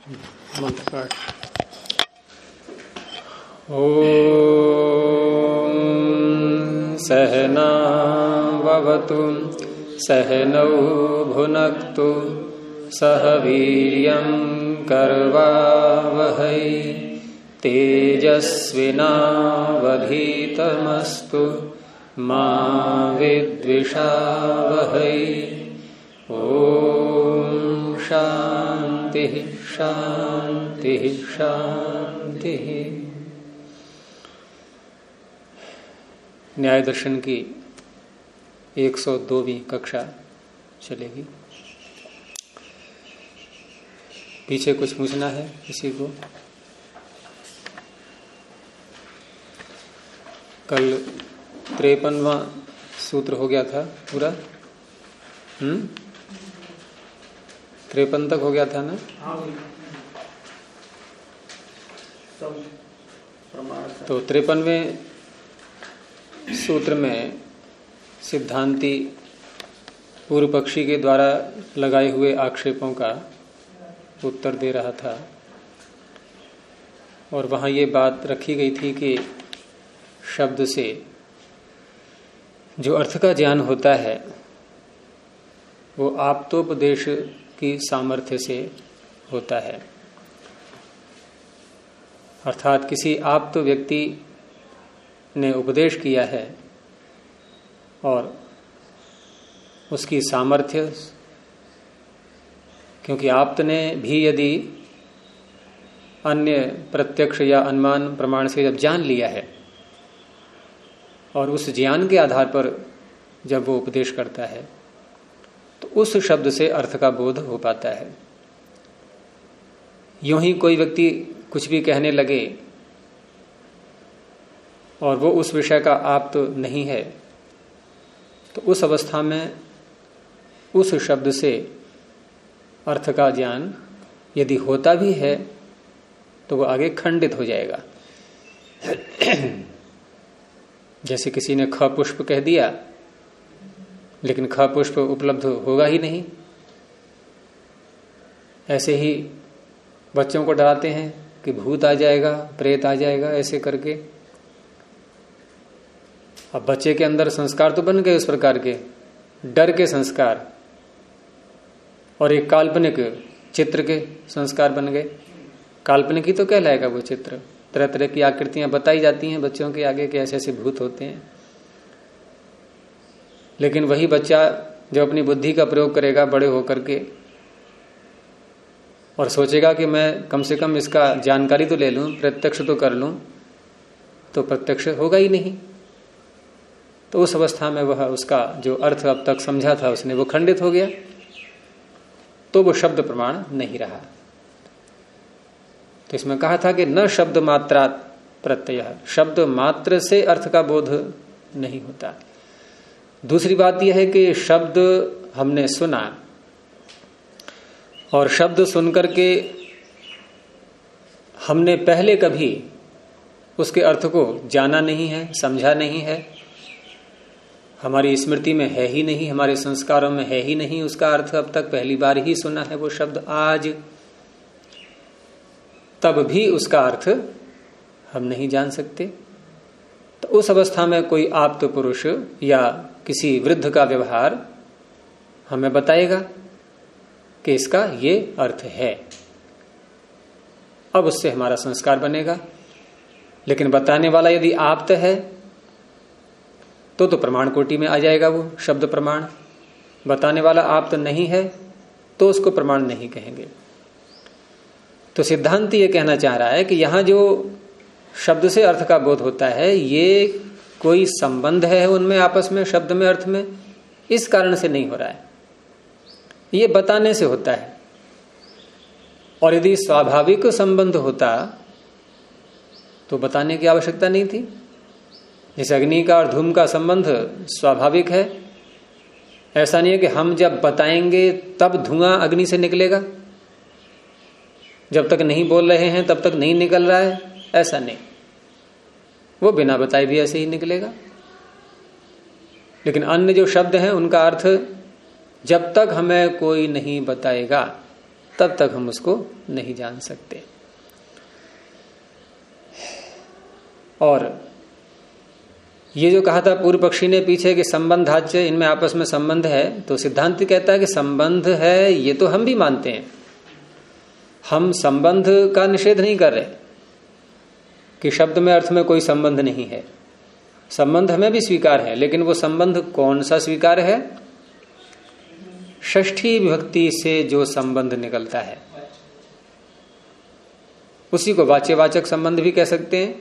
मंत्रपाठ। ॐ सहनाववतु सहनौ भुनक्तु सह वीर्यं करवावहै तेजस्विनावधीतमस्तु मा विद्विषावहै। ॐ शांति शांति शांति। न्याय दर्शन की 102वीं कक्षा चलेगी। पीछे कुछ पूछना है किसी को? कल 53वां सूत्र हो गया था पूरा। 53 तक हो गया था ना? तो 53वें सूत्र में सिद्धांती पूर्व पक्षी के द्वारा लगाए हुए आक्षेपों का उत्तर दे रहा था और वहां ये बात रखी गई थी कि शब्द से जो अर्थ का ज्ञान होता है वो आप्तोपदेश की सामर्थ्य से होता है। अर्थात किसी आप्त व्यक्ति ने उपदेश किया है और उसकी सामर्थ्य, क्योंकि आप्त ने भी यदि अन्य प्रत्यक्ष या अनुमान प्रमाण से जब जान लिया है और उस ज्ञान के आधार पर जब वो उपदेश करता है तो उस शब्द से अर्थ का बोध हो पाता है। यूं ही कोई व्यक्ति कुछ भी कहने लगे और वो उस विषय का आप्त नहीं है तो उस अवस्था में उस शब्द से अर्थ का ज्ञान यदि होता भी है तो वो आगे खंडित हो जाएगा। जैसे किसी ने ख पुष्प कह दिया लेकिन ख पुष्प उपलब्ध होगा ही नहीं। ऐसे ही बच्चों को डराते हैं कि भूत आ जाएगा, प्रेत आ जाएगा, ऐसे करके। अब बच्चे के अंदर संस्कार तो बन गए उस प्रकार के डर के संस्कार, और एक काल्पनिक चित्र के संस्कार बन गए। काल्पनिक ही तो कहलाएगा वो चित्र। तरह तरह की आकृतियां बताई जाती हैं बच्चों के आगे कि ऐसे ऐसे भूत होते हैं। लेकिन वही बच्चा जो अपनी बुद्धि का प्रयोग करेगा बड़े होकर के और सोचेगा कि मैं कम से कम इसका जानकारी तो ले लूं, प्रत्यक्ष तो कर लूं, तो प्रत्यक्ष होगा ही नहीं। तो उस अवस्था में वह उसका जो अर्थ अब तक समझा था उसने वो खंडित हो गया, तो वो शब्द प्रमाण नहीं रहा। तो इसमें कहा था कि न शब्द मात्रात् प्रत्यय, शब्द मात्र से अर्थ का बोध नहीं होता। दूसरी बात यह है कि शब्द हमने सुना और शब्द सुनकर के हमने पहले कभी उसके अर्थ को जाना नहीं है, समझा नहीं है, हमारी स्मृति में है ही नहीं, हमारे संस्कारों में है ही नहीं उसका अर्थ। अब तक पहली बार ही सुना है वो शब्द आज, तब भी उसका अर्थ हम नहीं जान सकते। तो उस अवस्था में कोई आप्त पुरुष या किसी वृद्ध का व्यवहार हमें बताएगा कि इसका ये अर्थ है, अब उससे हमारा संस्कार बनेगा। लेकिन बताने वाला यदि आप्त है तो प्रमाण कोटि में आ जाएगा वो शब्द प्रमाण। बताने वाला आप्त नहीं है तो उसको प्रमाण नहीं कहेंगे। तो सिद्धांत ये कहना चाह रहा है कि यहां जो शब्द से अर्थ का बोध होता है ये कोई संबंध है उनमें आपस में, शब्द में अर्थ में, इस कारण से नहीं हो रहा है, ये बताने से होता है। और यदि स्वाभाविक संबंध होता तो बताने की आवश्यकता नहीं थी। जैसे अग्नि का और धूम का संबंध स्वाभाविक है, ऐसा नहीं है कि हम जब बताएंगे तब धुआं अग्नि से निकलेगा, जब तक नहीं बोल रहे हैं तब तक नहीं निकल रहा है, ऐसा नहीं। वो बिना बताए भी ऐसे ही निकलेगा। लेकिन अन्य जो शब्द हैं उनका अर्थ जब तक हमें कोई नहीं बताएगा तब तक हम उसको नहीं जान सकते। और ये जो कहा था पूर्व पक्षी ने पीछे कि संबंधाच्य, इनमें आपस में संबंध है, तो सिद्धांत कहता है कि संबंध है, ये तो हम भी मानते हैं। हम संबंध का निषेध नहीं कर रहे कि शब्द में अर्थ में कोई संबंध नहीं है, संबंध हमें भी स्वीकार है, लेकिन वो संबंध कौन सा स्वीकार है? षष्ठी विभक्ति से जो संबंध निकलता है उसी को वाच्यवाचक संबंध भी कह सकते हैं।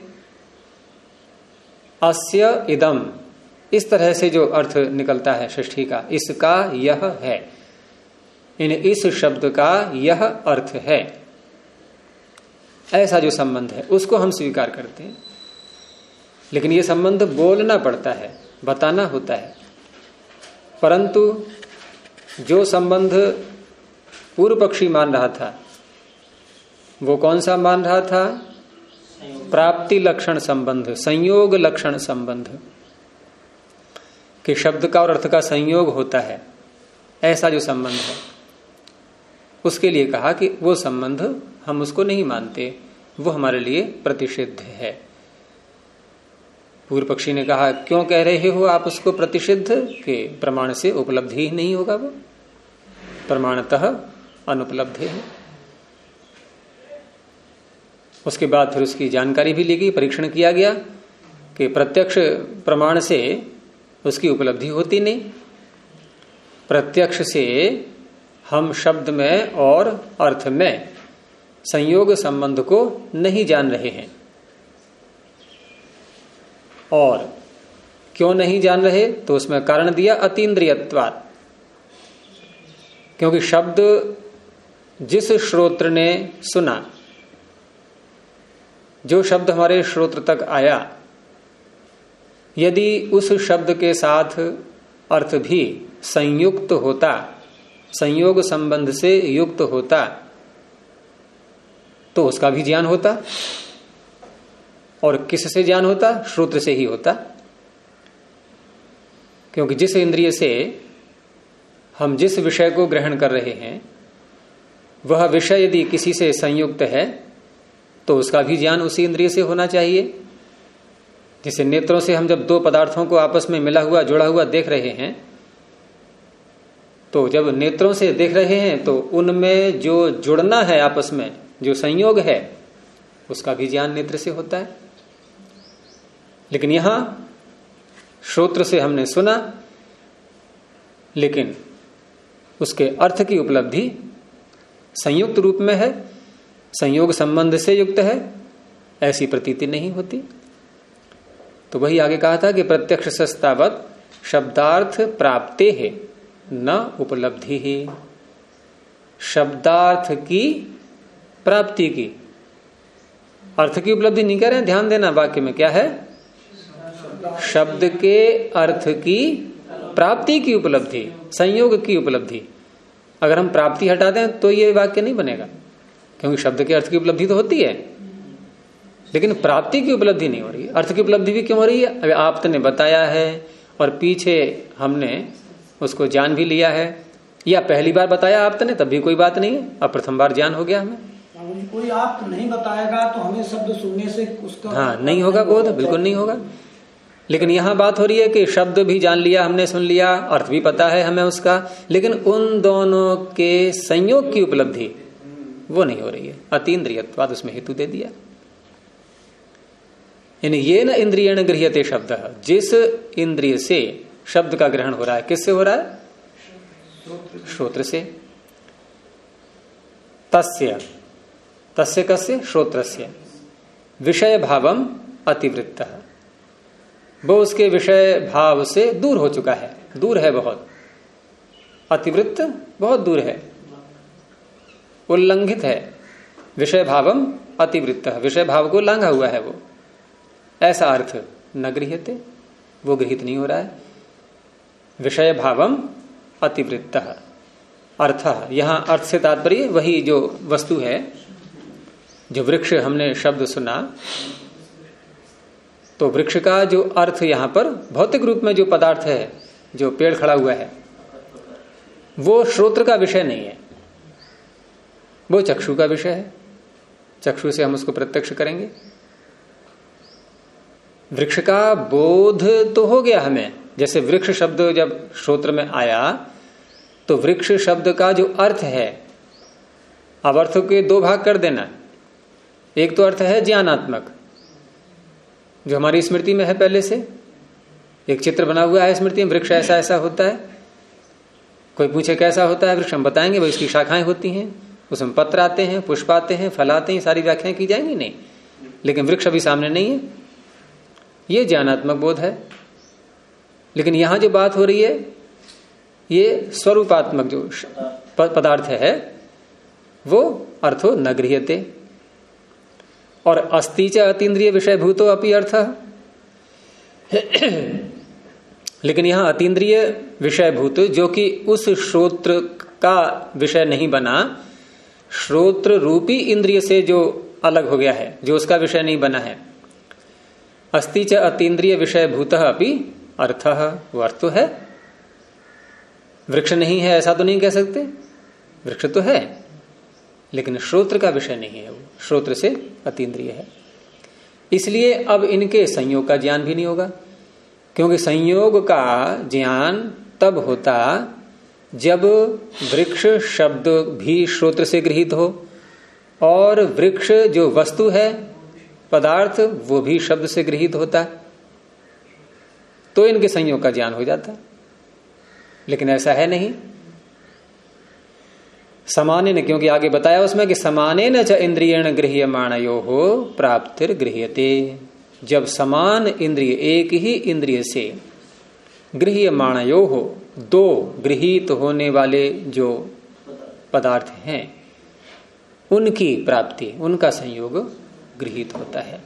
अस्य इदम, इस तरह से जो अर्थ निकलता है षष्ठी का, इसका यह है, इस शब्द का यह अर्थ है, ऐसा जो संबंध है उसको हम स्वीकार करते हैं। लेकिन ये संबंध बोलना पड़ता है, बताना होता है। परंतु जो संबंध पूर्व पक्षी मान रहा था वो कौन सा मान रहा था? प्राप्ति लक्षण संबंध, संयोग लक्षण संबंध, कि शब्द का और अर्थ का संयोग होता है, ऐसा जो संबंध है उसके लिए कहा कि वो संबंध हम उसको नहीं मानते, वो हमारे लिए प्रतिषिद्ध है। पूर्व पक्षी ने कहा क्यों कह रहे हो आप उसको प्रतिषिद्ध? के प्रमाण से उपलब्धि ही नहीं होगा, वो प्रमाणतः अनुपलब्ध है। उसके बाद फिर उसकी जानकारी भी ली गई, परीक्षण किया गया कि प्रत्यक्ष प्रमाण से उसकी उपलब्धि होती नहीं। प्रत्यक्ष से हम शब्द में और अर्थ में संयोग संबंध को नहीं जान रहे हैं। और क्यों नहीं जान रहे? तो उसमें कारण दिया अतीन्द्रियत्वात्, क्योंकि शब्द जिस श्रोत्र ने सुना, जो शब्द हमारे श्रोत्र तक आया, यदि उस शब्द के साथ अर्थ भी संयुक्त होता, संयोग संबंध से युक्त होता, तो उसका भी ज्ञान होता। और किससे ज्ञान होता? श्रोत्र से ही होता। क्योंकि जिस इंद्रिय से हम जिस विषय को ग्रहण कर रहे हैं वह विषय यदि किसी से संयुक्त है तो उसका भी ज्ञान उसी इंद्रिय से होना चाहिए। जैसे नेत्रों से हम जब दो पदार्थों को आपस में मिला हुआ जुड़ा हुआ देख रहे हैं, तो जब नेत्रों से देख रहे हैं तो उनमें जो जुड़ना है आपस में, जो संयोग है, उसका भी ज्ञान नेत्र से होता है। लेकिन यहां श्रोत्र से हमने सुना, लेकिन उसके अर्थ की उपलब्धि संयुक्त रूप में है, संयोग संबंध से युक्त है, ऐसी प्रतीति नहीं होती। तो वही आगे कहा था कि प्रत्यक्ष सस्तावत शब्दार्थ प्राप्ते है न उपलब्धि ही। शब्दार्थ की प्राप्ति की, अर्थ की उपलब्धि नहीं कह रहे हैं, ध्यान देना वाक्य में क्या है? शब्द के अर्थ की प्राप्ति की उपलब्धि, संयोग की उपलब्धि। अगर हम प्राप्ति हटा दें तो ये वाक्य नहीं बनेगा, क्योंकि शब्द के अर्थ की उपलब्धि तो होती है लेकिन प्राप्ति की उपलब्धि नहीं हो रही है। अर्थ की उपलब्धि भी क्यों हो रही है? अभी आपने बताया है और पीछे हमने उसको जान भी लिया है, या पहली बार बताया आपने तब भी कोई बात नहीं है, अब प्रथम बार ज्ञान हो गया हमें। कोई आप नहीं बताएगा तो हमें शब्द सुनने से उसका नहीं होगा बोध, बिल्कुल नहीं होगा। लेकिन यहां बात हो रही है कि शब्द भी जान लिया हमने, सुन लिया, अर्थ भी पता है हमें उसका, लेकिन उन दोनों के संयोग की उपलब्धि वो नहीं हो रही है। अतीन्द्रियत्वाद उसमें हेतु दे दिया। यानी ये न इंद्रियण गृह्यते शब्द, जिस इंद्रिय से शब्द का ग्रहण हो रहा है, किससे हो रहा है? श्रोत्र से। तस्य, तस्य कस्य? श्रोत्रस्य। विषय भावम अतिवृत्त, वो उसके विषय भाव से दूर हो चुका है, दूर है बहुत। अतिवृत्त बहुत दूर है, उल्लंघित है। विषय भावम अतिवृत्त, विषय भाव को लांघा हुआ है वो, ऐसा अर्थ न गृह्यते, वो गृहित नहीं हो रहा है। विषय भावम अतिवृत्त अर्थ, यहां अर्थ से तात्पर्य वही जो वस्तु है, जो वृक्ष हमने शब्द सुना, तो वृक्ष का जो अर्थ यहां पर भौतिक रूप में जो पदार्थ है, जो पेड़ खड़ा हुआ है, वो श्रोत्र का विषय नहीं है। वो चक्षु का विषय है, चक्षु से हम उसको प्रत्यक्ष करेंगे। वृक्ष का बोध तो हो गया हमें, जैसे वृक्ष शब्द जब श्रोत्र में आया तो वृक्ष शब्द का जो अर्थ है, अब अर्थ के दो भाग कर देना। एक तो अर्थ है ज्ञानात्मक, जो हमारी स्मृति में है पहले से, एक चित्र बना हुआ है स्मृति में, वृक्ष ऐसा ऐसा होता है। कोई पूछे कैसा होता है वृक्ष, हम बताएंगे भाई इसकी शाखाएं होती हैं, उसमें पत्र आते हैं, पुष्प आते हैं, फल आते हैं, सारी व्याख्याएं की जाएंगी नहीं, लेकिन वृक्ष अभी सामने नहीं है। ये ज्ञानात्मक बोध है। लेकिन यहां जो बात हो रही है ये स्वरूपात्मक जो पदार्थ है वो अर्थो न गृह्यते। और अस्ति च अतीन्द्रिय विषय भूतो अपि अर्थ। लेकिन यहां अतीन्द्रिय विषय भूत जो कि उस श्रोत्र का विषय नहीं बना, श्रोत्र रूपी इंद्रिय से जो अलग हो गया है, जो उसका विषय नहीं बना है, अस्ति च अतीन्द्रिय विषय भूतः अपि अर्थः, वो अर्थ तो है। वृक्ष नहीं है ऐसा तो नहीं कह सकते, वृक्ष तो है लेकिन श्रोत्र का विषय नहीं है, वो श्रोत्र से अतीन्द्रिय है। इसलिए अब इनके संयोग का ज्ञान भी नहीं होगा, क्योंकि संयोग का ज्ञान तब होता जब वृक्ष शब्द भी श्रोत्र से गृहीत हो और वृक्ष जो वस्तु है, पदार्थ, वो भी शब्द से गृहीत होता, तो इनके संयोग का ज्ञान हो जाता। लेकिन ऐसा है नहीं। समानेन, क्योंकि आगे बताया उसमें कि समानेन च इंद्रियेण गृह्यमाणयोः प्राप्तिर गृह्यते। जब समान इंद्रिय, एक ही इंद्रिय से गृह्यमाणयोः, दो गृहीत होने वाले जो पदार्थ हैं, उनकी प्राप्ति, उनका संयोग गृहीत होता है।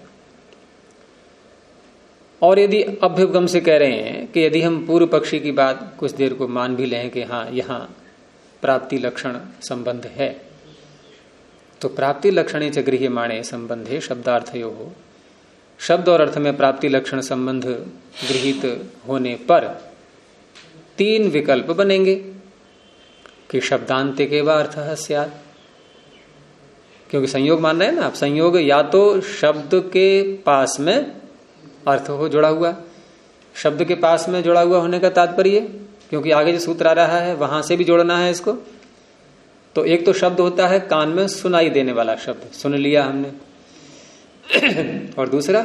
और यदि अभ्युपगम से कह रहे हैं कि यदि हम पूर्व पक्षी की बात कुछ देर को मान भी लें कि हाँ यहां प्राप्ति लक्षण संबंध है, तो प्राप्ति लक्षणे च गृह्यमाणे संबंधे शब्दार्थयोः, शब्द और अर्थ में प्राप्ति लक्षण संबंध गृहीत होने पर तीन विकल्प बनेंगे कि शब्दांतिके वा अर्थः स्यात्। क्योंकि संयोग मान रहे हैं ना आप, संयोग या तो शब्द के पास में अर्थ हो जुड़ा हुआ, शब्द के पास में जुड़ा हुआ होने का तात्पर्य, क्योंकि आगे जो सूत्र आ रहा है वहां से भी जोड़ना है इसको। तो एक तो शब्द होता है कान में सुनाई देने वाला शब्द, सुन लिया हमने, और दूसरा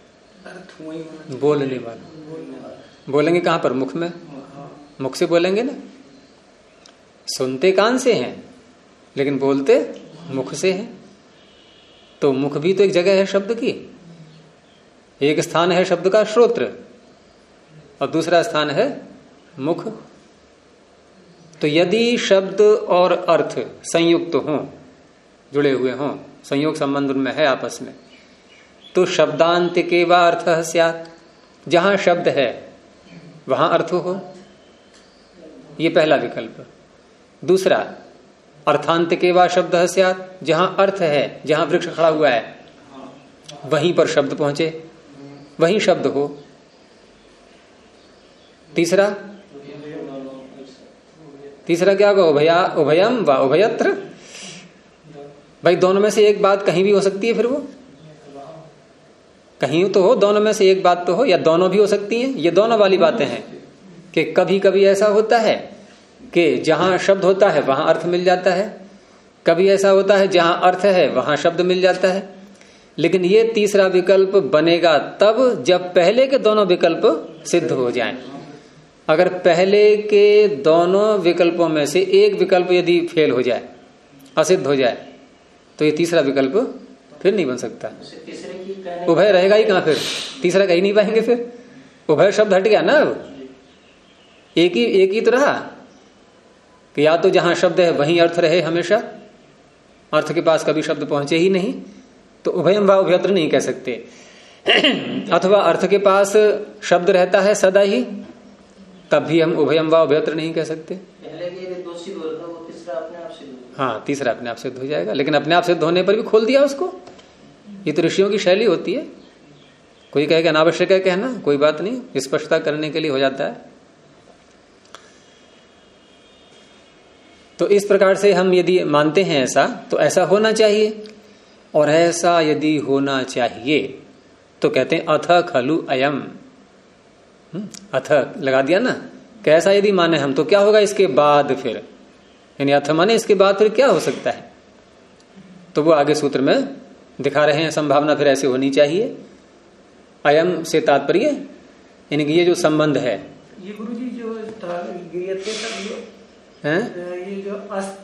बोलने वाला। बोलेंगे कहां पर? मुख में, मुख से बोलेंगे ना। सुनते कान से हैं लेकिन बोलते मुख से हैं, तो मुख भी तो एक जगह है शब्द की। एक स्थान है शब्द का श्रोत्र और दूसरा स्थान है मुख। तो यदि शब्द और अर्थ संयुक्त हों, जुड़े हुए हों, संयोग संबंध उनमें है आपस में, तो शब्दांतिके वा अर्थः स्यात्। जहां शब्द है वहां अर्थ हो, ये पहला विकल्प। दूसरा, अर्थांतिके वा शब्दः स्यात्, जहां अर्थ है, जहां वृक्ष खड़ा हुआ है वहीं पर शब्द पहुंचे, वहीं शब्द हो। तीसरा क्या होगा? उभयम व उभयत्र। भाई दोनों में से एक बात कहीं भी हो सकती है, फिर वो कहीं तो हो, दोनों में से एक बात तो हो, या दोनों भी हो सकती हैं। ये दोनों वाली बातें हैं कि कभी कभी ऐसा होता है कि जहां शब्द होता है वहां अर्थ मिल जाता है, कभी ऐसा होता है जहां अर्थ है वहां शब्द मिल जाता है। लेकिन ये तीसरा विकल्प बनेगा तब जब पहले के दोनों विकल्प सिद्ध हो जाएं। अगर पहले के दोनों विकल्पों में से एक विकल्प यदि फेल हो जाए, असिद्ध हो जाए, तो ये तीसरा विकल्प फिर नहीं बन सकता। उभय रहेगा ही कहां, फिर तीसरा कह ही नहीं पाएंगे। फिर उभय शब्द हट गया ना, अब एक ही तो रहा कि या तो जहां शब्द है वहीं अर्थ रहे हमेशा, अर्थ के पास कभी शब्द पहुंचे ही नहीं, तो उभयम वा उभयत्र नहीं कह सकते। अथवा अर्थ के पास शब्द रहता है सदा ही, तब भी हम उभयम वा उभयत्र नहीं कह सकते। हाँ, तीसरा अपने आप सिद्ध हो जाएगा, लेकिन अपने आप सिद्ध होने पर भी खोल दिया उसको। ये तो ऋषियों की शैली होती है। कोई कहेगा अनावश्यक है कहना, कोई बात नहीं, स्पष्टता करने के लिए हो जाता है। तो इस प्रकार से हम यदि मानते हैं ऐसा, तो ऐसा होना चाहिए। और ऐसा यदि होना चाहिए तो कहते हैं अथ खलु अयम। अथ लगा दिया ना, कैसा यदि माने हम तो क्या होगा इसके बाद फिर, यानी अथ माने इसके बाद फिर क्या हो सकता है, तो वो आगे सूत्र में दिखा रहे हैं। संभावना फिर ऐसे होनी चाहिए। अयम से तात्पर्य यानी कि ये जो संबंध है, ये गुरुजी जो हैं ये जो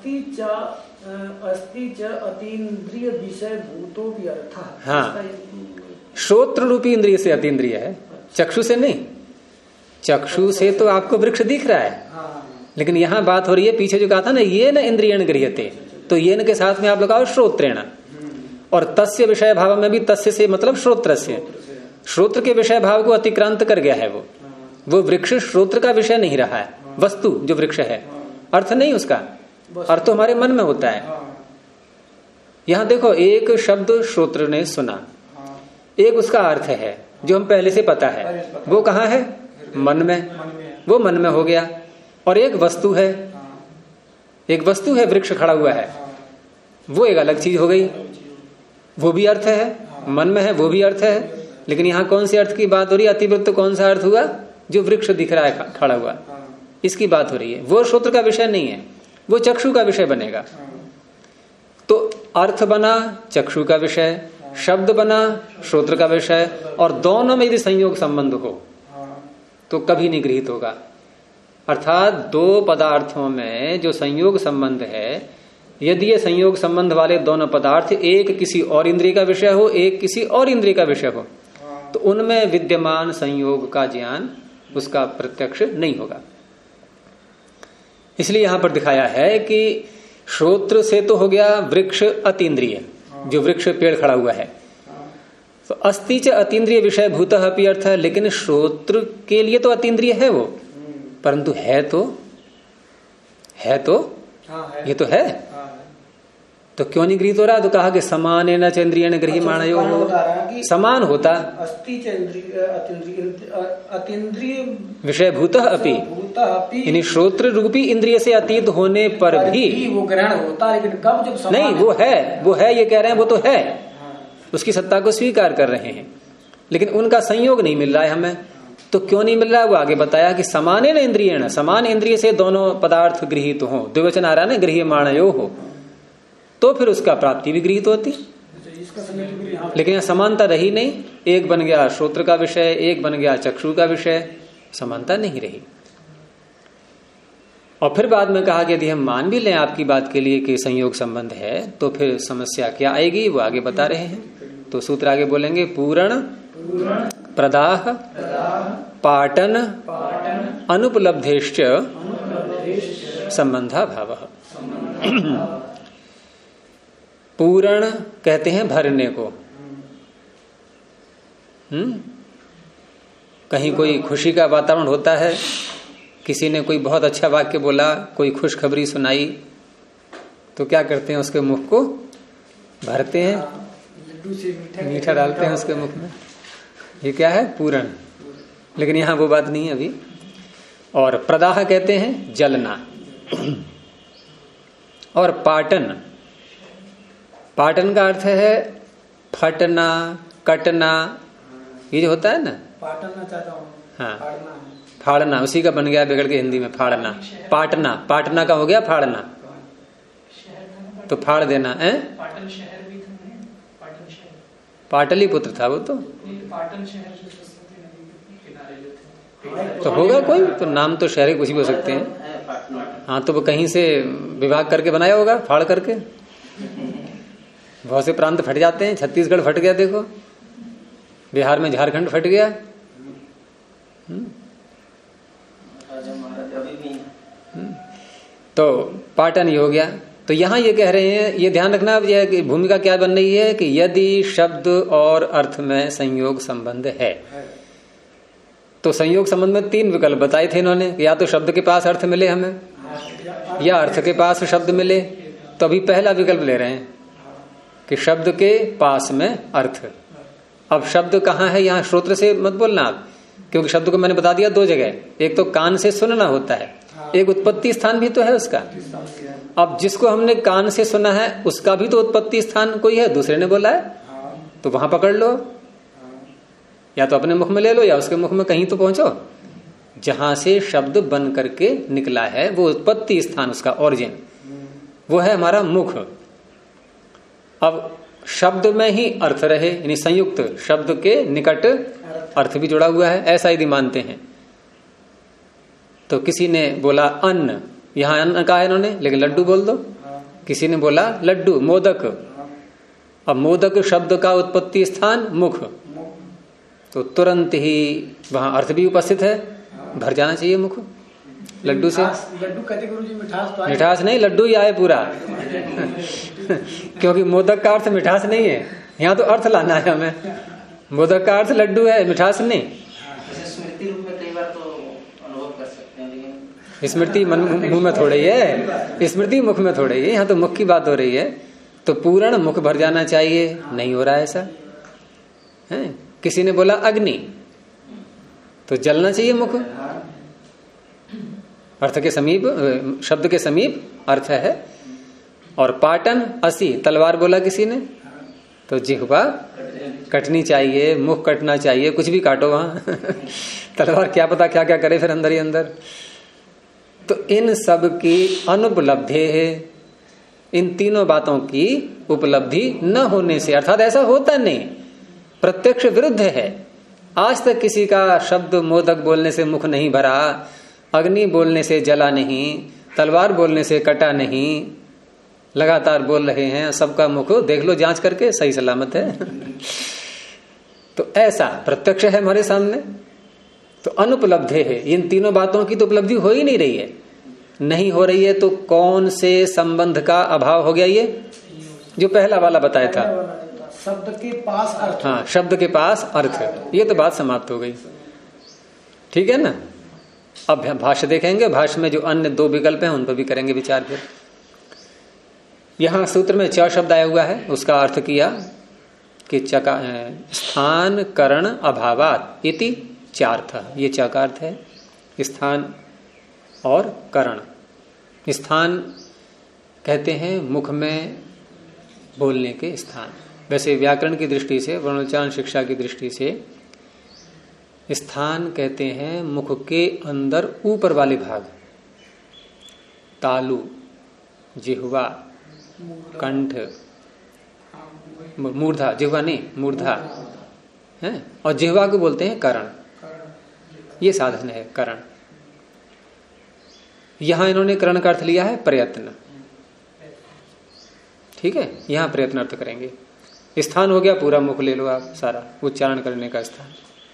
अस्ति च अतीन्द्रिय विषय भूतो भी अर्थ। हाँ, श्रोत्र रूपी इंद्रिय से अतीन्द्रिय है, चक्षु से नहीं। चक्षु से तो आपको वृक्ष दिख रहा है, लेकिन यहां बात हो रही है, पीछे जो कहा था ना ये न इंद्रियण गृह्यते, तो ये न के साथ में आप लगाओ श्रोत्रेण। और तस्य विषय भाव में भी तस्य से मतलब श्रोत्र से, श्रोत्र के विषय भाव को अतिक्रांत कर गया है। वो वृक्ष श्रोत्र का विषय नहीं रहा है, वस्तु जो वृक्ष है, अर्थ नहीं उसका, अर्थ तो हमारे मन में होता है। यहां देखो, एक शब्द श्रोत्र ने सुना, एक उसका अर्थ है जो हम पहले से पता है, वो कहाँ है, मन में, वो मन में हो गया। और एक वस्तु है, एक वस्तु है, वृक्ष खड़ा हुआ है, वो एक अलग चीज हो गई, वो भी अर्थ है, मन में है, वो भी अर्थ है। लेकिन यहां कौन से अर्थ की बात हो रही है, अतिवृत्त कौन सा अर्थ हुआ, जो वृक्ष दिख रहा है खड़ा हुआ, इसकी बात हो रही है। वो श्रोत्र का विषय नहीं है, वो चक्षु का विषय बनेगा। तो अर्थ बना चक्षु का विषय, शब्द बना श्रोत्र का विषय, और दोनों में यदि संयोग संबंध हो तो कभी नहीं गृहीत होगा। अर्थात दो पदार्थों में जो संयोग संबंध है, यदि ये संयोग संबंध वाले दोनों पदार्थ एक किसी और इंद्रिय का विषय हो, एक किसी और इंद्रिय का विषय हो, तो उनमें विद्यमान संयोग का ज्ञान, उसका प्रत्यक्ष नहीं होगा। इसलिए यहां पर दिखाया है कि श्रोत्र से तो हो गया वृक्ष अतीन्द्रिय, जो वृक्ष पेड़ खड़ा हुआ है, तो अस्ति च अतीन्द्रिय विषय भूतः अपि अर्थ है। लेकिन श्रोत्र के लिए तो अतीन्द्रिय है वो, परंतु है तो ये तो है, तो क्यों नहीं गृहीत हो रहा? तो कहा कि समान न चंद्रियण गृह्यमाणयो, समान होता विषय भूतः अपि, यानी श्रोत्र रूपी इंद्रिय से अतीत होने पर भी वो ग्रहण होता, लेकिन कब जब नहीं, वो है ये कह रहे हैं, वो तो है, उसकी सत्ता को स्वीकार कर रहे हैं, लेकिन उनका संयोग नहीं मिल रहा है हमें। तो क्यों नहीं मिल रहा है वो आगे बताया कि समाने न इंद्रियण, समान इंद्रिय से दोनों पदार्थ गृहीत हो, द्विवचन आ रहा है ना, गृह्यमाणयो हो, तो फिर उसका प्राप्ति भी गृहीत होती। लेकिन यहां समानता रही नहीं, एक बन गया श्रोत्र का विषय, एक बन गया चक्षु का विषय, समानता नहीं रही। और फिर बाद में कहा कि यदि हम मान भी लें आपकी बात के लिए कि संयोग संबंध है, तो फिर समस्या क्या आएगी वो आगे बता रहे हैं। तो सूत्र आगे बोलेंगे, पूर्ण प्रदाह पाटन अनुपलब्धेश्च संबंधा भाव। पूर्ण कहते हैं भरने को। कहीं कोई खुशी का वातावरण होता है, किसी ने कोई बहुत अच्छा वाक्य बोला, कोई खुशखबरी सुनाई, तो क्या करते हैं, उसके मुख को भरते हैं, मीठा डालते हैं उसके मुख में, ये क्या है, पूर्ण। लेकिन यहां वो बात नहीं है अभी। और प्रदाह कहते हैं जलना, और पाटन, पाटन का अर्थ है फटना, कटना, ये जो होता है ना, पाटना चाहता हूँ, हाँ, फाड़ना, उसी का बन गया बिगड़ के हिंदी में फाड़ना। पाटना, पाटना का हो गया फाड़ना, तो फाड़ देना है। पाटन शहर भी था, पाटन शहर, पाटलिपुत्र था वो, तो पाटन शहर जो सरस्वती नदी के किनारे जो थे, तो होगा कोई, तो नाम तो शहर कुछ भी हो सकते हैं। हाँ, तो वो कहीं से विभाग करके बनाया होगा, फाड़ करके। बहुत से प्रांत फट जाते हैं, छत्तीसगढ़ फट गया, देखो बिहार में झारखंड फट गया। तो पाटन ही हो गया। तो यहां ये कह रहे हैं, ये ध्यान रखना यह कि भूमिका क्या बन रही है कि यदि शब्द और अर्थ में संयोग संबंध है, तो संयोग संबंध में तीन विकल्प बताए थे इन्होंने, या तो शब्द के पास अर्थ मिले हमें, या अर्थ के पास शब्द मिले। तो अभी पहला विकल्प ले रहे हैं कि शब्द के पास में अर्थ। अब शब्द कहाँ है, यहाँ श्रोत्र से मत बोलना आप, क्योंकि शब्द को मैंने बता दिया दो जगह, एक तो कान से सुनना होता है, एक उत्पत्ति स्थान भी तो है उसका। अब जिसको हमने कान से सुना है उसका भी तो उत्पत्ति स्थान कोई है, दूसरे ने बोला है, तो वहां पकड़ लो, या तो अपने मुख में ले लो या उसके मुख में, कहीं तो पहुंचो। जहां से शब्द बन करके निकला है वो उत्पत्ति स्थान, उसका ओरिजिन वो है हमारा मुख। अब शब्द में ही अर्थ रहे, यानी संयुक्त शब्द के निकट अर्थ भी जुड़ा हुआ है, ऐसा यदि मानते हैं। तो किसी ने बोला अन्न, यहां अन्न कहा है इन्होंने, लेकिन लड्डू बोल दो। किसी ने बोला लड्डू, मोदक, अब मोदक शब्द का उत्पत्ति स्थान मुख, तो तुरंत ही वहां अर्थ भी उपस्थित है, भर जाना चाहिए मुख लड्डू से। लड्डू कहते गुरु जी मिठास तो मिठास नहीं, लड्डू ही आए पूरा क्योंकि मोदक का अर्थ मिठास नहीं है, यहाँ तो अर्थ लाना है हमें। मोदक का अर्थ लड्डू है, मिठास नहीं। स्मृति रूप में कई बार तो अनुभव कर सकते हैं, लेकिन स्मृति मुंह में थोड़ी है, स्मृति मुख में थोड़ी है, यहाँ तो मुख की बात हो रही है। तो पूर्ण मुख भर जाना चाहिए, नहीं हो रहा है ऐसा है। किसी ने बोला अग्नि, तो जलना चाहिए मुख, अर्थ के समीप, शब्द के समीप अर्थ है। और पाटन असी, तलवार बोला किसी ने, तो जिह्वा कटनी चाहिए, मुख कटना चाहिए, कुछ भी काटो वहां तलवार क्या पता क्या क्या करे फिर अंदर ही अंदर। तो इन सब की अनुपलब्धि है, इन तीनों बातों की उपलब्धि न होने से, अर्थात ऐसा होता नहीं, प्रत्यक्ष विरुद्ध है। आज तक किसी का शब्द मोदक बोलने से मुख नहीं भरा, अग्नि बोलने से जला नहीं, तलवार बोलने से कटा नहीं, लगातार बोल रहे हैं, सबका मुख देख लो जांच करके, सही सलामत है तो ऐसा प्रत्यक्ष है हमारे सामने। तो अनुपलब्ध है, इन तीनों बातों की तो उपलब्धि हो ही नहीं रही है। नहीं हो रही है तो कौन से संबंध का अभाव हो गया? ये जो पहला वाला बताया था, शब्द के पास अर्थ। हाँ, शब्द के पास अर्थ, ये तो बात समाप्त हो गई। ठीक है ना। अब भाष्य देखेंगे, भाष्य में जो अन्य दो विकल्प हैं उन पर भी करेंगे विचार। फिर यहां सूत्र में च शब्द आया हुआ है, उसका अर्थ किया कि चका स्थान करण अभावात इति चार्थ, ये च का अर्थ है स्थान और करण। स्थान कहते हैं मुख में बोलने के स्थान। वैसे व्याकरण की दृष्टि से, वर्णोच्चारण शिक्षा की दृष्टि से स्थान कहते हैं मुख के अंदर ऊपर वाले भाग, तालु, जिह्वा, कंठ, मूर्धा, जिह्वा नहीं मूर्धा है, और जिह्वा को बोलते हैं करण। ये साधन है करण। यहां इन्होंने करण का अर्थ लिया है प्रयत्न। ठीक है, यहां प्रयत्न अर्थ करेंगे। स्थान हो गया पूरा, मुख ले लो आप सारा, उच्चारण करने का स्थान।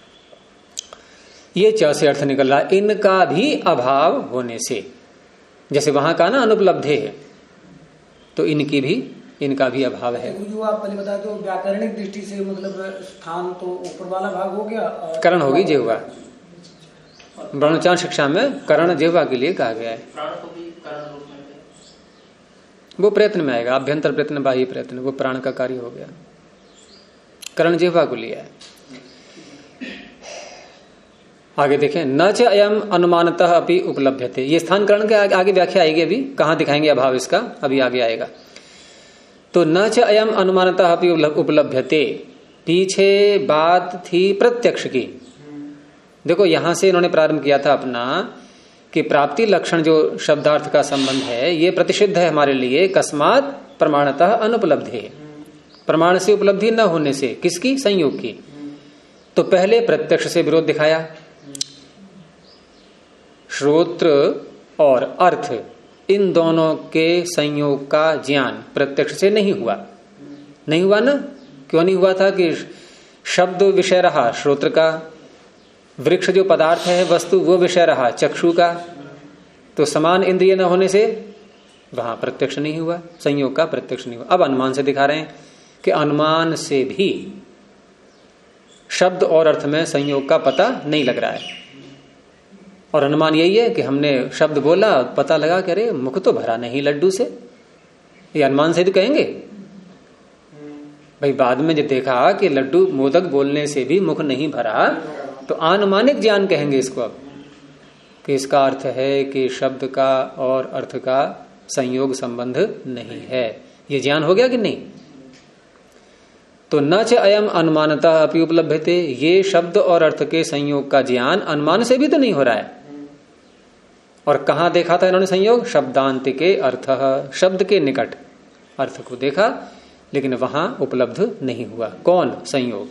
ये च से अर्थ निकल रहा है इनका भी अभाव होने से। जैसे वहां का ना अनुपलब्ध है, तो इनकी भी, इनका भी अभाव है। जो आप पहले बताए तो व्याकरणिक दृष्टि से मतलब स्थान तो ऊपर वाला भाग हो गया, करण होगी जिह्वा। वर्णोच्चारण शिक्षा में करण जिह्वा के लिए कहा गया है। प्राण को भी करण रूप में वो प्रयत्न में आएगा, अभ्यंतर प्रयत्न, बाह्य प्रयत्न, वो प्राण का कार्य हो गया। करण जिह्वा को लिया है। आगे देखें, न च अयम अनुमानतः अपि उपलभ्यते। ये स्थान करण के आगे व्याख्या आएगी, अभी कहां दिखाएंगे अभाव इसका, अभी आगे आएगा। तो न च अयम अनुमानतः अपि उपलभ्यते, पीछे बात थी प्रत्यक्ष की। देखो यहां से इन्होंने प्रारंभ किया था अपना कि प्राप्ति लक्षण जो शब्दार्थ का संबंध है ये प्रतिषिद्ध है हमारे लिए, कस्मात प्रमाणतः अनुपलब्धि, प्रमाण से उपलब्धि न होने से। किसकी? संयोग की। तो पहले प्रत्यक्ष से विरोध दिखाया, श्रोत्र और अर्थ इन दोनों के संयोग का ज्ञान प्रत्यक्ष से नहीं हुआ। नहीं हुआ ना, क्यों नहीं हुआ था? कि शब्द विषय रहा श्रोत्र का, वृक्ष जो पदार्थ है वस्तु वो विषय रहा चक्षु का, तो समान इंद्रिय न होने से वहां प्रत्यक्ष नहीं हुआ, संयोग का प्रत्यक्ष नहीं हुआ। अब अनुमान से दिखा रहे हैं कि अनुमान से भी शब्द और अर्थ में संयोग का पता नहीं लग रहा है। और अनुमान यही है कि हमने शब्द बोला, पता लगा कि अरे मुख तो भरा नहीं लड्डू से, ये अनुमान से भी कहेंगे भाई। बाद में जब देखा कि लड्डू मोदक बोलने से भी मुख नहीं भरा, तो अनुमानिक ज्ञान कहेंगे इसको। अब कि इसका अर्थ है कि शब्द का और अर्थ का संयोग संबंध नहीं है। ये ज्ञान हो गया कि नहीं? तो न च अयम अनुमानतः अपि उपलभ्यते, ये शब्द और अर्थ के संयोग का ज्ञान अनुमान से भी तो नहीं हो रहा है। और कहां देखा था इन्होंने संयोग? शब्दांत के अर्थ, शब्द के निकट अर्थ को देखा, लेकिन वहां उपलब्ध नहीं हुआ। कौन? संयोग।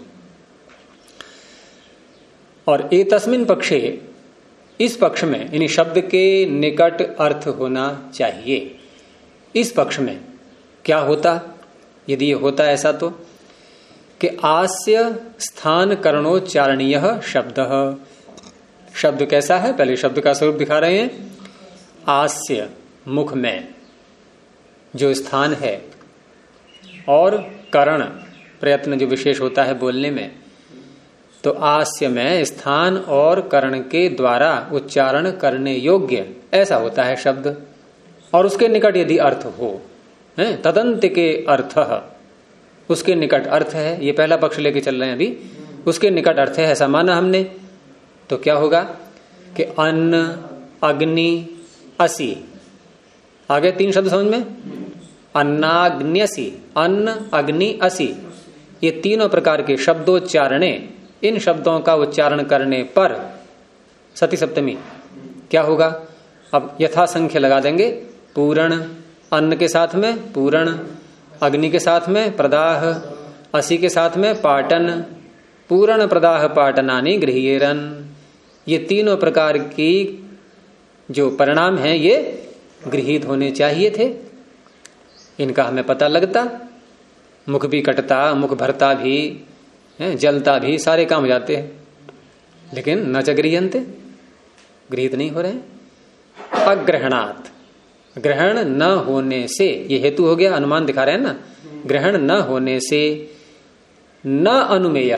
और एतस्मिन् पक्षे, इस पक्ष में, यानी शब्द के निकट अर्थ होना चाहिए, इस पक्ष में क्या होता यदि ये होता ऐसा तो कि आस्य स्थान करणोच्चारणीय शब्द। शब्द कैसा है? पहले शब्द का स्वरूप दिखा रहे हैं। आस्य मुख में जो स्थान है, और करण प्रयत्न जो विशेष होता है बोलने में, तो आस्य में स्थान और करण के द्वारा उच्चारण करने योग्य ऐसा होता है शब्द। और उसके निकट यदि अर्थ हो, तदंत के अर्थ, उसके निकट अर्थ है, ये पहला पक्ष लेके चल रहे हैं अभी, उसके निकट अर्थ है ऐसा माना हमने, तो क्या होगा कि अन्न, अग्नि, असि, आगे 3 शब्द समझ में, अन्नाग्न्यसि, अन्न, अग्नि, असि, ये तीनों प्रकार के शब्दोच्चारणे, इन शब्दों का उच्चारण करने पर सती सप्तमी क्या होगा? अब यथासंख्य लगा देंगे। पूर्ण, अन्न के साथ में पूर्ण, अग्नि के साथ में प्रदाह, असि के साथ में पाटन, पूर्ण प्रदाह पाटनानि गृह्येरन। ये तीनों प्रकार की जो परिणाम हैं ये गृहीत होने चाहिए थे, इनका हमें पता लगता। मुख भी कटता, मुख भरता भी, जलता भी, सारे काम हो जाते हैं, लेकिन न च गृह्यन्ते, गृहीत नहीं हो रहे। अग्रहणात्, ग्रहण न होने से, ये हेतु हो गया, अनुमान दिखा रहे हैं ना। ग्रहण न होने से, न अनुमेय,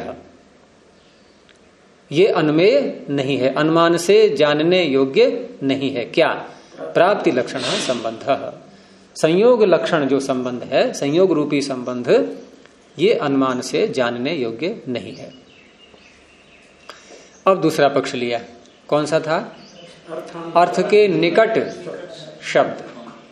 ये अनुमेय नहीं है, अनुमान से जानने योग्य नहीं है। क्या? प्राप्ति लक्षण संबंध, संयोग लक्षण जो संबंध है, संयोग रूपी संबंध, ये अनुमान से जानने योग्य नहीं है। अब दूसरा पक्ष लिया, कौन सा था? अर्थ के निकट शब्द,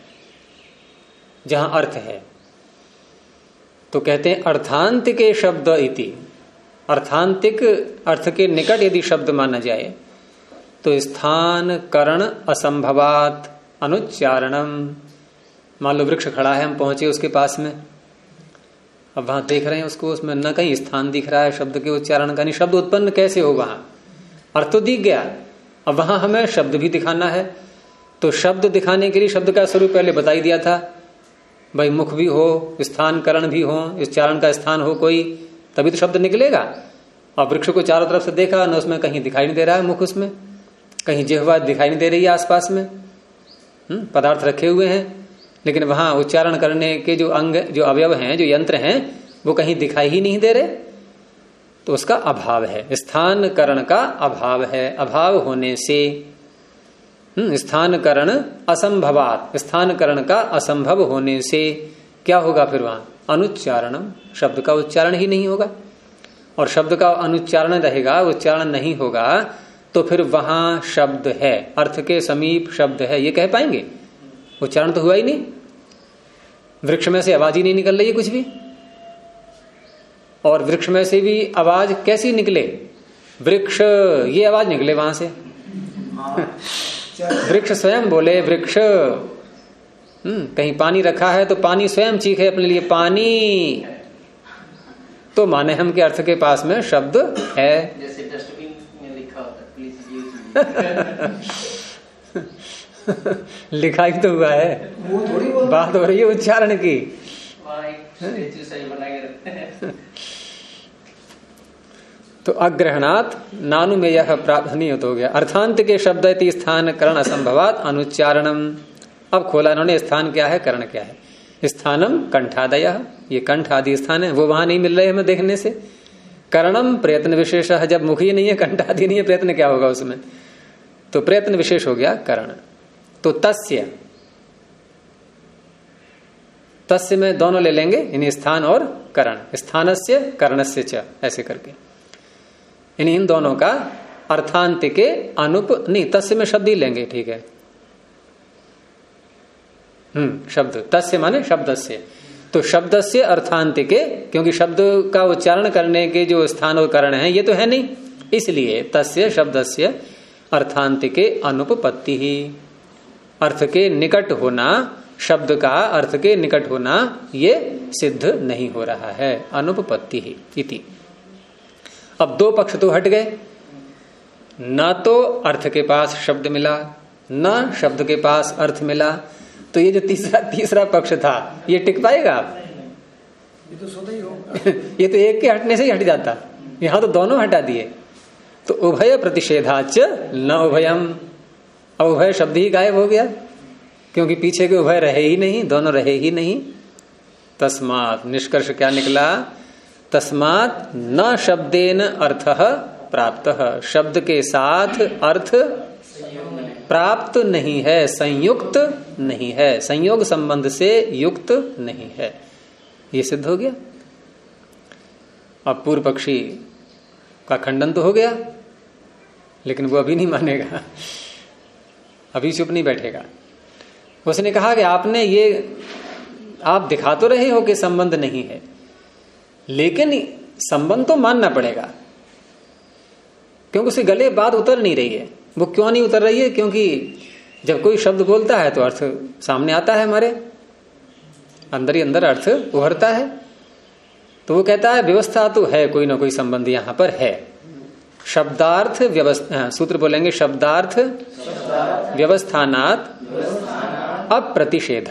जहां अर्थ है, तो कहते हैं अर्थांतिके शब्द इति। अर्थांतिक, अर्थ के निकट यदि शब्द माना जाए तो स्थान करण असंभवात अनुच्चारणम। मान लो वृक्ष खड़ा है, हम पहुंचे उसके पास में, अब वहां देख रहे हैं उसको, उसमें न कहीं स्थान दिख रहा है शब्द के उच्चारण का, नहीं शब्द उत्पन्न कैसे हो? वहां अर्थ तो दिख गया, अब वहां हमें शब्द भी दिखाना है। तो शब्द दिखाने के लिए शब्द का स्वरूप पहले बता ही दिया था, भाई मुख भी हो, स्थान करण भी हो, उच्चारण का स्थान हो कोई, तभी तो शब्द निकलेगा। अब वृक्ष को चारों तरफ से देखा, न उसमें कहीं दिखाई नहीं दे रहा है मुख, उसमें कहीं जिह्वा दिखाई नहीं दे रही है आसपास में, पदार्थ रखे हुए हैं, लेकिन वहां उच्चारण करने के जो अंग, जो अवयव हैं, जो यंत्र हैं, वो कहीं दिखाई ही नहीं दे रहे, तो उसका अभाव है, स्थान करण का अभाव है। अभाव होने से स्थान करण असंभवात, स्थान करण का असंभव होने से क्या होगा फिर? वहां अनुच्चारणम, शब्द का उच्चारण ही नहीं होगा। और शब्द का अनुच्चारण रहेगा, उच्चारण नहीं होगा, तो फिर वहां शब्द है, अर्थ के समीप शब्द है, ये कह पाएंगे? उच्चारण तो हुआ ही नहीं, वृक्ष में से आवाज ही नहीं निकल रही है कुछ भी। और वृक्ष में से भी आवाज कैसी निकले? वृक्ष, ये आवाज निकले वहां से, वृक्ष स्वयं बोले, वृक्ष कहीं पानी रखा है तो पानी स्वयं चीखे अपने लिए पानी, तो माने हम के अर्थ के पास में शब्द है। जैसे डस्टबिन में लिखा होता है प्लीज यूज। लिखा ही तो हुआ है, वो थोड़ी बात हो रही है उच्चारण की। सही बना के रखते हैं। तो अग्रहणात नानुमेय प्राधान्य हो गया। अर्थांत के शब्द इति स्थान करण असंभवात अनुच्चारणम। अब खोला इन्होंने, स्थान क्या है, करण क्या है। स्थानम कंठादय, ये कंठ आदि स्थान है, वो वहां नहीं मिल रहे हमें देखने से। करणम प्रयत्न विशेष है, जब मुख ही नहीं है, कंठ आदि नहीं है, प्रयत्न क्या होगा उसमें? तो प्रयत्न विशेष हो गया करण। तो तस्य, तस्य में दोनों ले लेंगे, इन स्थान और करण, स्थानस्य करणस्य च, ऐसे करके इन दोनों का अर्थांत के अनुप नहीं, तस्य में शब्द ही लेंगे, ठीक है। शब्द तस्य माने शब्दस्य, तो शब्दस्य अर्थांत के, क्योंकि शब्द का उच्चारण करने के जो स्थान और करण है ये तो है नहीं, इसलिए तस्य शब्दस्य अर्थांत के अनुपपत्ति ही, अर्थ के निकट होना, शब्द का अर्थ के निकट होना ये सिद्ध नहीं हो रहा है, अनुपपत्ति ही इति। अब दो पक्ष तो हट गए, न तो अर्थ के पास शब्द मिला, न शब्द के पास अर्थ मिला, तो ये जो तीसरा पक्ष था ये टिक पाएगा? ये तो सोता ही होगा। ये तो एक के हटने से ही हट जाता, यहां तो दोनों हटा दिए। तो उभय प्रतिषेधाच न उभयम, अब उभय शब्द ही गायब हो गया, क्योंकि पीछे के उभय रहे ही नहीं, दोनों रहे ही नहीं। तस्मात् निष्कर्ष क्या निकला? तस्मात् न शब्देन अर्थः प्राप्तः, शब्द के साथ अर्थ प्राप्त नहीं है, संयुक्त नहीं है, संयोग संबंध से युक्त नहीं है, ये सिद्ध हो गया। अब पूर्व पक्षी का खंडन तो हो गया, लेकिन वो अभी नहीं मानेगा, अभी चुप नहीं बैठेगा। उसने कहा कि आपने ये, आप दिखा तो रहे हो कि संबंध नहीं है, लेकिन संबंध तो मानना पड़ेगा, क्योंकि उसके गले बात उतर नहीं रही है। वो क्यों नहीं उतर रही है? क्योंकि जब कोई शब्द बोलता है तो अर्थ सामने आता है, हमारे अंदर ही अंदर अर्थ उभरता है। तो वो कहता है व्यवस्था तो है, कोई ना कोई संबंध यहां पर है। शब्दार्थ व्यवस्था, सूत्र बोलेंगे शब्दार्थ व्यवस्थानात् अप्रतिषेध।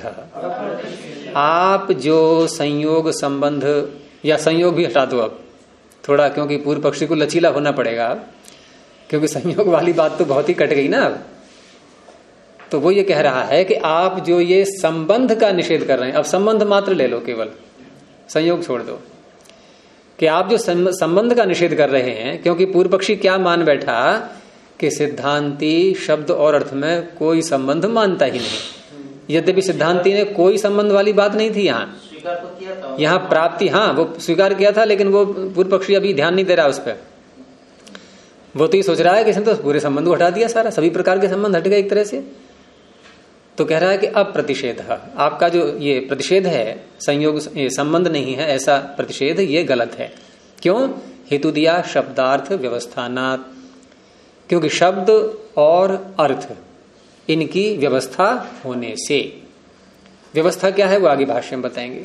आप जो संयोग संबंध, या संयोग भी हटा दो अब थोड़ा, क्योंकि पूर्व पक्षी को लचीला होना पड़ेगा, क्योंकि संयोग वाली बात तो बहुत ही कट गई ना अब। तो वो ये कह रहा है कि आप जो ये संबंध का निषेध कर रहे हैं, अब संबंध मात्र ले लो, केवल संयोग छोड़ दो, कि आप जो संबंध का निषेध कर रहे हैं, क्योंकि पूर्व पक्षी क्या मान बैठा कि सिद्धांती शब्द और अर्थ में कोई संबंध मानता ही नहीं। यद्यपि सिद्धांती ने कोई संबंध वाली बात नहीं थी यहाँ, स्वीकार तो किया था, यहाँ प्राप्ति, हाँ वो स्वीकार किया था, लेकिन वो पूर्व पक्षी अभी ध्यान नहीं दे रहा उस पर। वो तो ये सोच रहा है कि इसने तो पूरे संबंध को हटा दिया, सारा सभी प्रकार के संबंध हट गए एक तरह से। तो कह रहा है कि अब प्रतिषेध, आपका जो ये प्रतिषेध है, संयोग ये संबंध नहीं है ऐसा प्रतिषेध, ये गलत है। क्यों? हेतु दिया शब्दार्थ व्यवस्थानात्, क्योंकि शब्द और अर्थ इनकी व्यवस्था होने से। व्यवस्था क्या है वो आगे भाष्य में बताएंगे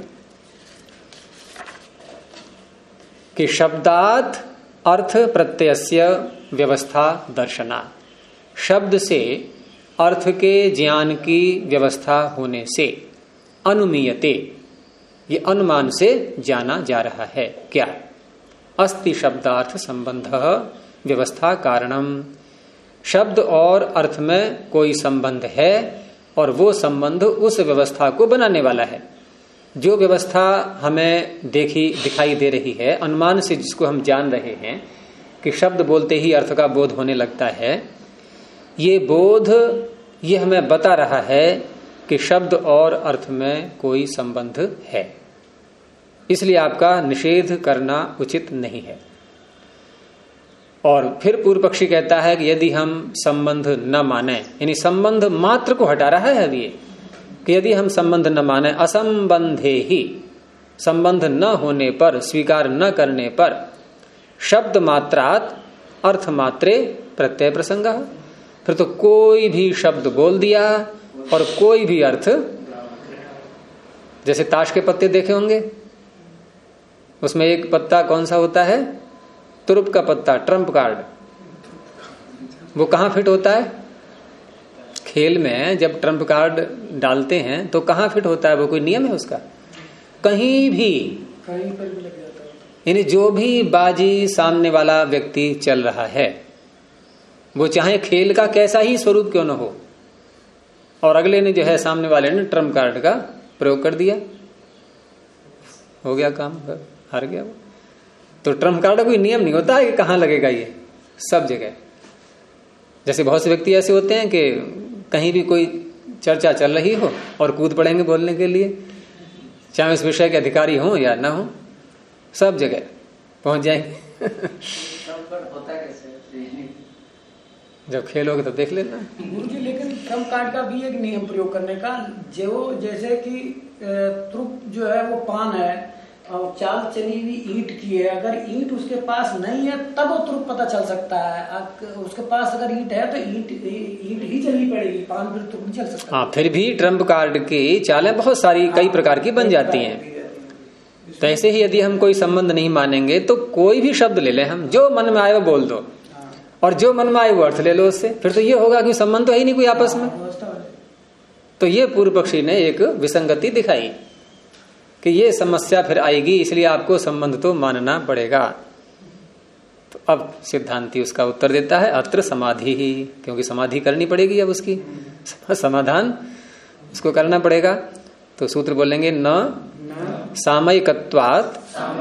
कि शब्दात् अर्थ प्रत्ययस्य व्यवस्था दर्शना, शब्द से अर्थ के ज्ञान की व्यवस्था होने से अनुमीयते, ये अनुमान से जाना जा रहा है। क्या? अस्ति शब्दार्थ संबंध व्यवस्था कारणम, शब्द और अर्थ में कोई संबंध है और वो संबंध उस व्यवस्था को बनाने वाला है। जो व्यवस्था हमें दिखाई दे रही है, अनुमान से जिसको हम जान रहे हैं कि शब्द बोलते ही अर्थ का बोध होने लगता है, ये बोध ये हमें बता रहा है कि शब्द और अर्थ में कोई संबंध है, इसलिए आपका निषेध करना उचित नहीं है। और फिर पूर्व पक्षी कहता है कि यदि हम संबंध न माने, यानी संबंध मात्र को हटा रहा है अभी, कि यदि हम संबंध न माने, असंबंधे ही, संबंध न होने पर, स्वीकार न करने पर, शब्द मात्रात अर्थ मात्रे प्रत्यय प्रसंग, फिर तो कोई भी शब्द बोल दिया और कोई भी अर्थ, जैसे ताश के पत्ते देखे होंगे, उसमें एक पत्ता कौन सा होता है? तुरुप का पत्ता, ट्रम्प कार्ड। वो कहां फिट होता है? खेल में जब ट्रम्प कार्ड डालते हैं तो कहां फिट होता है? वो कोई नियम है उसका? कहीं भी, कहीं पर भी लग जाता है। यानी जो भी बाजी सामने वाला व्यक्ति चल रहा है, वो चाहे खेल का कैसा ही स्वरूप क्यों न हो, और अगले ने जो है सामने वाले ने ट्रम्प कार्ड का प्रयोग कर दिया, हो गया काम, हार गया वो। तो ट्रम्प कार्ड का कोई नियम नहीं होता है कि कहां लगेगा, ये सब जगह। जैसे बहुत से व्यक्ति ऐसे होते हैं कि कहीं भी कोई चर्चा चल रही हो और कूद पड़ेंगे बोलने के लिए, चाहे उस विषय के अधिकारी हो या ना हो, सब जगह पहुंच जाएंगे। होता कैसे? जब खेलोगे तो देख लेना। गुरुजी लेकिन ट्रम्प कार्ड का भी एक नियम प्रयोग करने का, जो जैसे कि त्रुप जो है वो पान है और चाल चली हुई ईंट की है, अगर ईंट उसके पास नहीं है तब वो त्रुप पता चल सकता है, उसके पास अगर ईंट है तो ईंट ही चलनी पड़ेगी, पान फिर त्रुप नहीं चल सकता। हाँ, फिर भी ट्रम्प कार्ड की चालें बहुत सारी कई प्रकार की बन जाती हैं। तो ऐसे ही यदि हम कोई संबंध नहीं मानेंगे तो कोई भी शब्द ले लें, हम जो मन में आए वो बोल दो और जो मन में आए वो अर्थ ले लो उससे, फिर तो ये होगा कि संबंध तो है ही नहीं कोई आपस में। तो ये पूर्व पक्षी ने एक विसंगति दिखाई कि ये समस्या फिर आएगी, इसलिए आपको संबंध तो मानना पड़ेगा। तो अब सिद्धांती उसका उत्तर देता है अत्र समाधि ही, क्योंकि समाधि करनी पड़ेगी, अब उसकी समाधान उसको करना पड़ेगा। तो सूत्र बोलेंगे न सामयिकत्वात्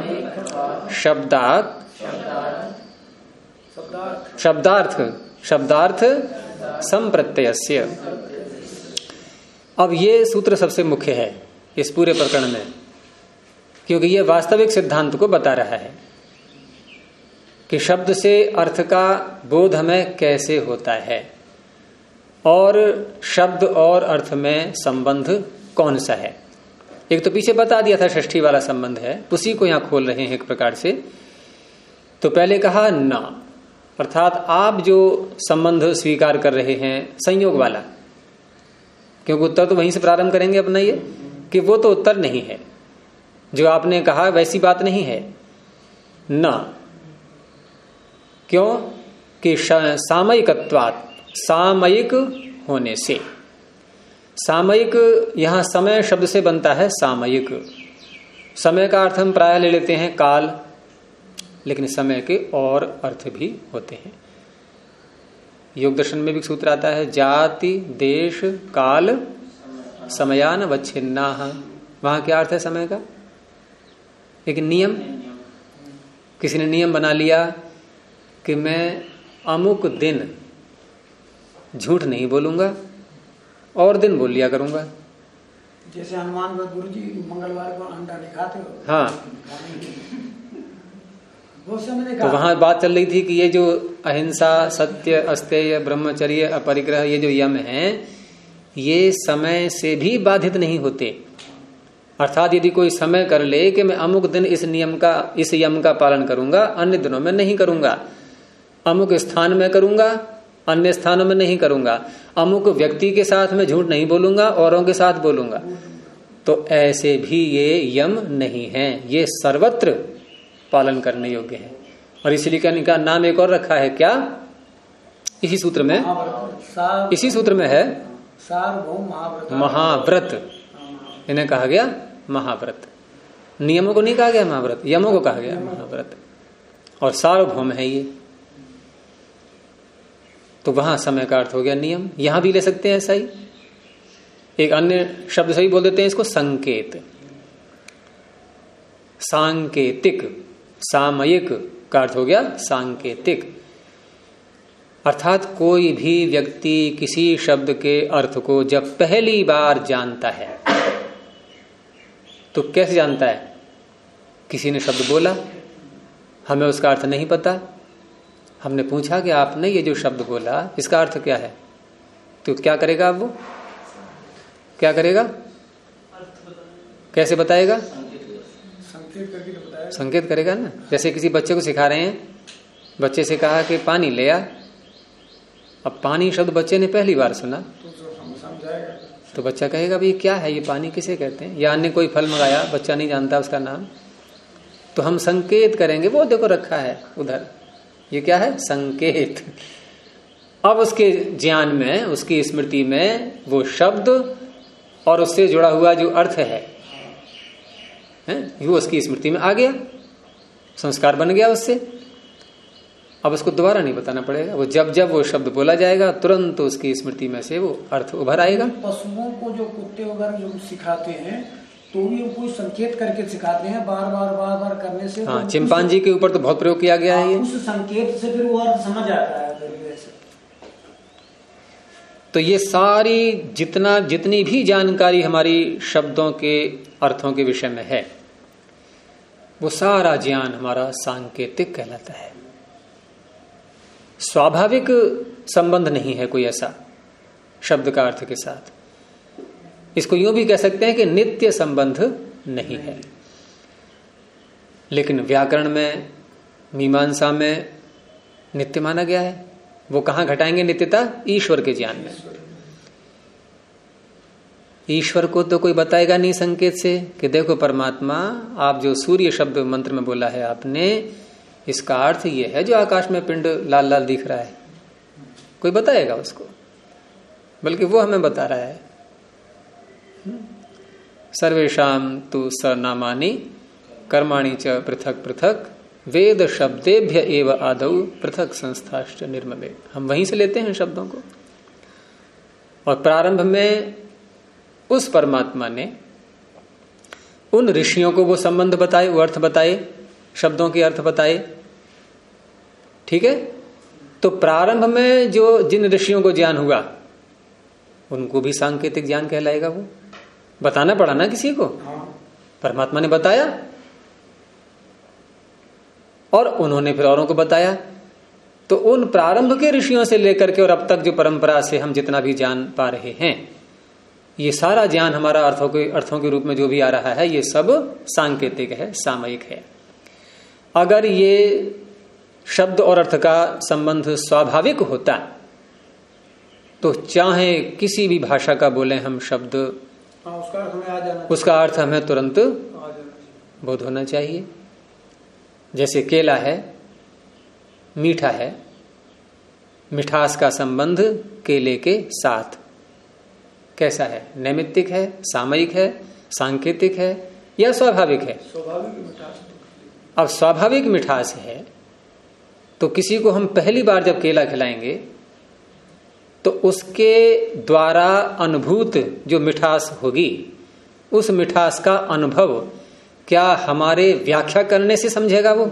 शब्दार्थ संप्रत्ययस्य। अब ये सूत्र सबसे मुख्य है इस पूरे प्रकरण में, क्योंकि ये वास्तविक सिद्धांत को बता रहा है कि शब्द से अर्थ का बोध हमें कैसे होता है और शब्द और अर्थ में संबंध कौन सा है। एक तो पीछे बता दिया था षष्ठी वाला संबंध है, उसी को यहां खोल रहे हैं एक प्रकार से। तो पहले कहा न, अर्थात आप जो संबंध स्वीकार कर रहे हैं संयोग वाला, क्योंकि उत्तर तो वहीं से प्रारंभ करेंगे अपना ये कि वो तो उत्तर नहीं है, जो आपने कहा वैसी बात नहीं है। न क्यों कि सामयिकत्वात्, सामयिक होने से, सामयिक यहां समय शब्द से बनता है सामयिक। समय का अर्थ हम प्रायः ले लेते हैं काल, लेकिन समय के और अर्थ भी होते हैं। योग दर्शन में भी सूत्र आता है जाति देश काल समयान वच्छिन्ना। वहां क्या अर्थ है समय का? एक नियम, किसी ने नियम बना लिया कि मैं अमुक दिन झूठ नहीं बोलूंगा और दिन बोल लिया करूंगा। जैसे हनुमान गुरु जी मंगलवार को अंडा नहीं खाते हो। हाँ, तो वहां बात चल रही थी कि ये जो अहिंसा सत्य अस्तेय ब्रह्मचर्य अपरिग्रह ये जो यम हैं, ये समय से भी बाधित नहीं होते। अर्थात यदि कोई समय कर ले कि मैं अमुक दिन इस यम का पालन करूंगा, अन्य दिनों में नहीं करूंगा, अमुक स्थान में करूंगा अन्य स्थानों में नहीं करूंगा, अमुक व्यक्ति के साथ मैं झूठ नहीं बोलूंगा औरों के साथ बोलूंगा, तो ऐसे भी ये यम नहीं है, ये सर्वत्र पालन करने योग्य है। और इसलिए का नाम एक और रखा है क्या, इसी सूत्र में, इसी सूत्र में है महाव्रत। इन्हें कहा गया महाव्रत, नियमों को नहीं कहा गया महाव्रत, यमों को कहा गया महाव्रत। और सार्वभौम है ये, तो वहां समय का अर्थ हो गया नियम। यहां भी ले सकते हैं ऐसा ही, एक अन्य शब्द से ही बोल देते हैं इसको संकेत, सांकेतिक, सामयिक का अर्थ हो गया सांकेतिक। अर्थात कोई भी व्यक्ति किसी शब्द के अर्थ को जब पहली बार जानता है तो कैसे जानता है? किसी ने शब्द बोला, हमें उसका अर्थ नहीं पता, हमने पूछा कि आपने ये जो शब्द बोला इसका अर्थ क्या है, तो क्या करेगा अब वो? क्या करेगा? कैसे बताएगा? संकेत करेगा ना। जैसे किसी बच्चे को सिखा रहे हैं, बच्चे से कहा कि पानी ले आ, अब पानी शब्द बच्चे ने पहली बार सुना तो बच्चा कहेगा भाई क्या है ये, पानी किसे कहते हैं? या अन्य कोई फल मंगाया, बच्चा नहीं जानता उसका नाम, तो हम संकेत करेंगे, वो देखो रखा है उधर, ये क्या है? संकेत। अब उसके ज्ञान में, उसकी स्मृति में वो शब्द और उससे जुड़ा हुआ जो अर्थ है वो उसकी स्मृति में आ गया, संस्कार बन गया उससे। अब उसको दोबारा नहीं बताना पड़ेगा, वो जब जब वो शब्द बोला जाएगा तुरंत उसकी स्मृति में से वो अर्थ उभर आएगा। पशुओं को जो कुत्ते वगैरह जो सिखाते हैं तो भी कोई संकेत करके सिखाते हैं, बार बार करने से। हाँ, चिंपांजी के ऊपर तो बहुत प्रयोग किया गया है ये। उस संकेत से फिर वो अर्थ समझ आता है। तो ये सारी जितनी भी जानकारी हमारी शब्दों के अर्थों के विषय में है, वो सारा ज्ञान हमारा सांकेतिक कहलाता है। स्वाभाविक संबंध नहीं है कोई ऐसा शब्द का अर्थ के साथ। इसको यूं भी कह सकते हैं कि नित्य संबंध नहीं है। लेकिन व्याकरण में, मीमांसा में नित्य माना गया है। वो कहां घटाएंगे नित्यता? ईश्वर के ज्ञान में। ईश्वर को तो कोई बताएगा नहीं संकेत से कि देखो परमात्मा, आप जो सूर्य शब्द मंत्र में बोला है आपने, इसका अर्थ ये है जो आकाश में पिंड लाल लाल दिख रहा है। कोई बताएगा उसको? बल्कि वो हमें बता रहा है। सर्वेषाम तु सनामानि कर्माणि च पृथक पृथक वेद शब्देभ्य एव आदौ पृथक संस्थाश्च निर्ममे। हम वहीं से लेते हैं शब्दों को। और प्रारंभ में उस परमात्मा ने उन ऋषियों को वो संबंध बताए, वो अर्थ बताए, शब्दों के अर्थ बताए। ठीक है? तो प्रारंभ में जो जिन ऋषियों को ज्ञान हुआ उनको भी सांकेतिक ज्ञान कहलाएगा। वो बताना पड़ा ना किसी को, परमात्मा ने बताया और उन्होंने फिर औरों को बताया। तो उन प्रारंभ के ऋषियों से लेकर के और अब तक जो परंपरा से हम जितना भी जान पा रहे हैं, ये सारा ज्ञान हमारा अर्थों के रूप में जो भी आ रहा है, ये सब सांकेतिक है, सामयिक है। अगर ये शब्द और अर्थ का संबंध स्वाभाविक होता तो चाहे किसी भी भाषा का बोले हम शब्द, उसका अर्थ हमें तुरंत बोध होना चाहिए। जैसे केला है, मीठा है, मिठास का संबंध केले के साथ कैसा है? नैमित्तिक है, सामयिक है, सांकेतिक है या स्वाभाविक है? स्वाभाविक मिठास। अब स्वाभाविक मिठास है तो किसी को हम पहली बार जब केला खिलाएंगे तो उसके द्वारा अनुभूत जो मिठास होगी, उस मिठास का अनुभव क्या हमारे व्याख्या करने से समझेगा वो?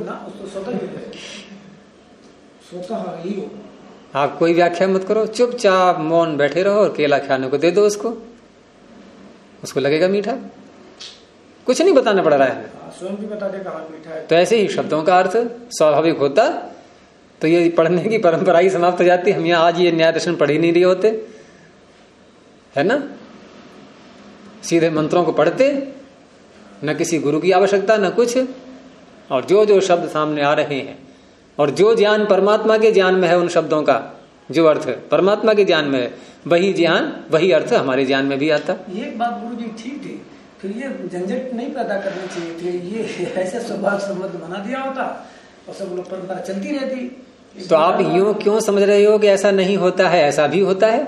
स्वतः ही हो। आप कोई व्याख्या मत करो, चुपचाप मौन बैठे रहो और केला खाने को दे दो उसको लगेगा मीठा। कुछ नहीं बताना पड़ रहा है, स्वयं भी बता देगा मीठा है। तो ऐसे ही शब्दों का अर्थ स्वाभाविक होता तो ये पढ़ने की परंपरा ही समाप्त हो जाती। हम यहाँ आज ये न्याय दर्शन पढ़ ही नहीं रहे होते, है ना? सीधे मंत्रों को पढ़ते, न किसी गुरु की आवश्यकता न कुछ। और जो जो शब्द सामने आ रहे हैं और जो ज्ञान परमात्मा के ज्ञान में है, उन शब्दों का जो अर्थ परमात्मा के ज्ञान में है, वही ज्ञान, वही अर्थ हमारे ज्ञान में भी आता। ये बात गुरु जी ठीक थी, फिर ये झंझट नहीं पैदा करनी चाहिए थी। ये ऐसे स्वभाव संबंध बना दिया होता और सब लोग परंपरा चलती रहती। तो आप यूं क्यों समझ रहे हो कि ऐसा नहीं होता है? ऐसा भी होता है।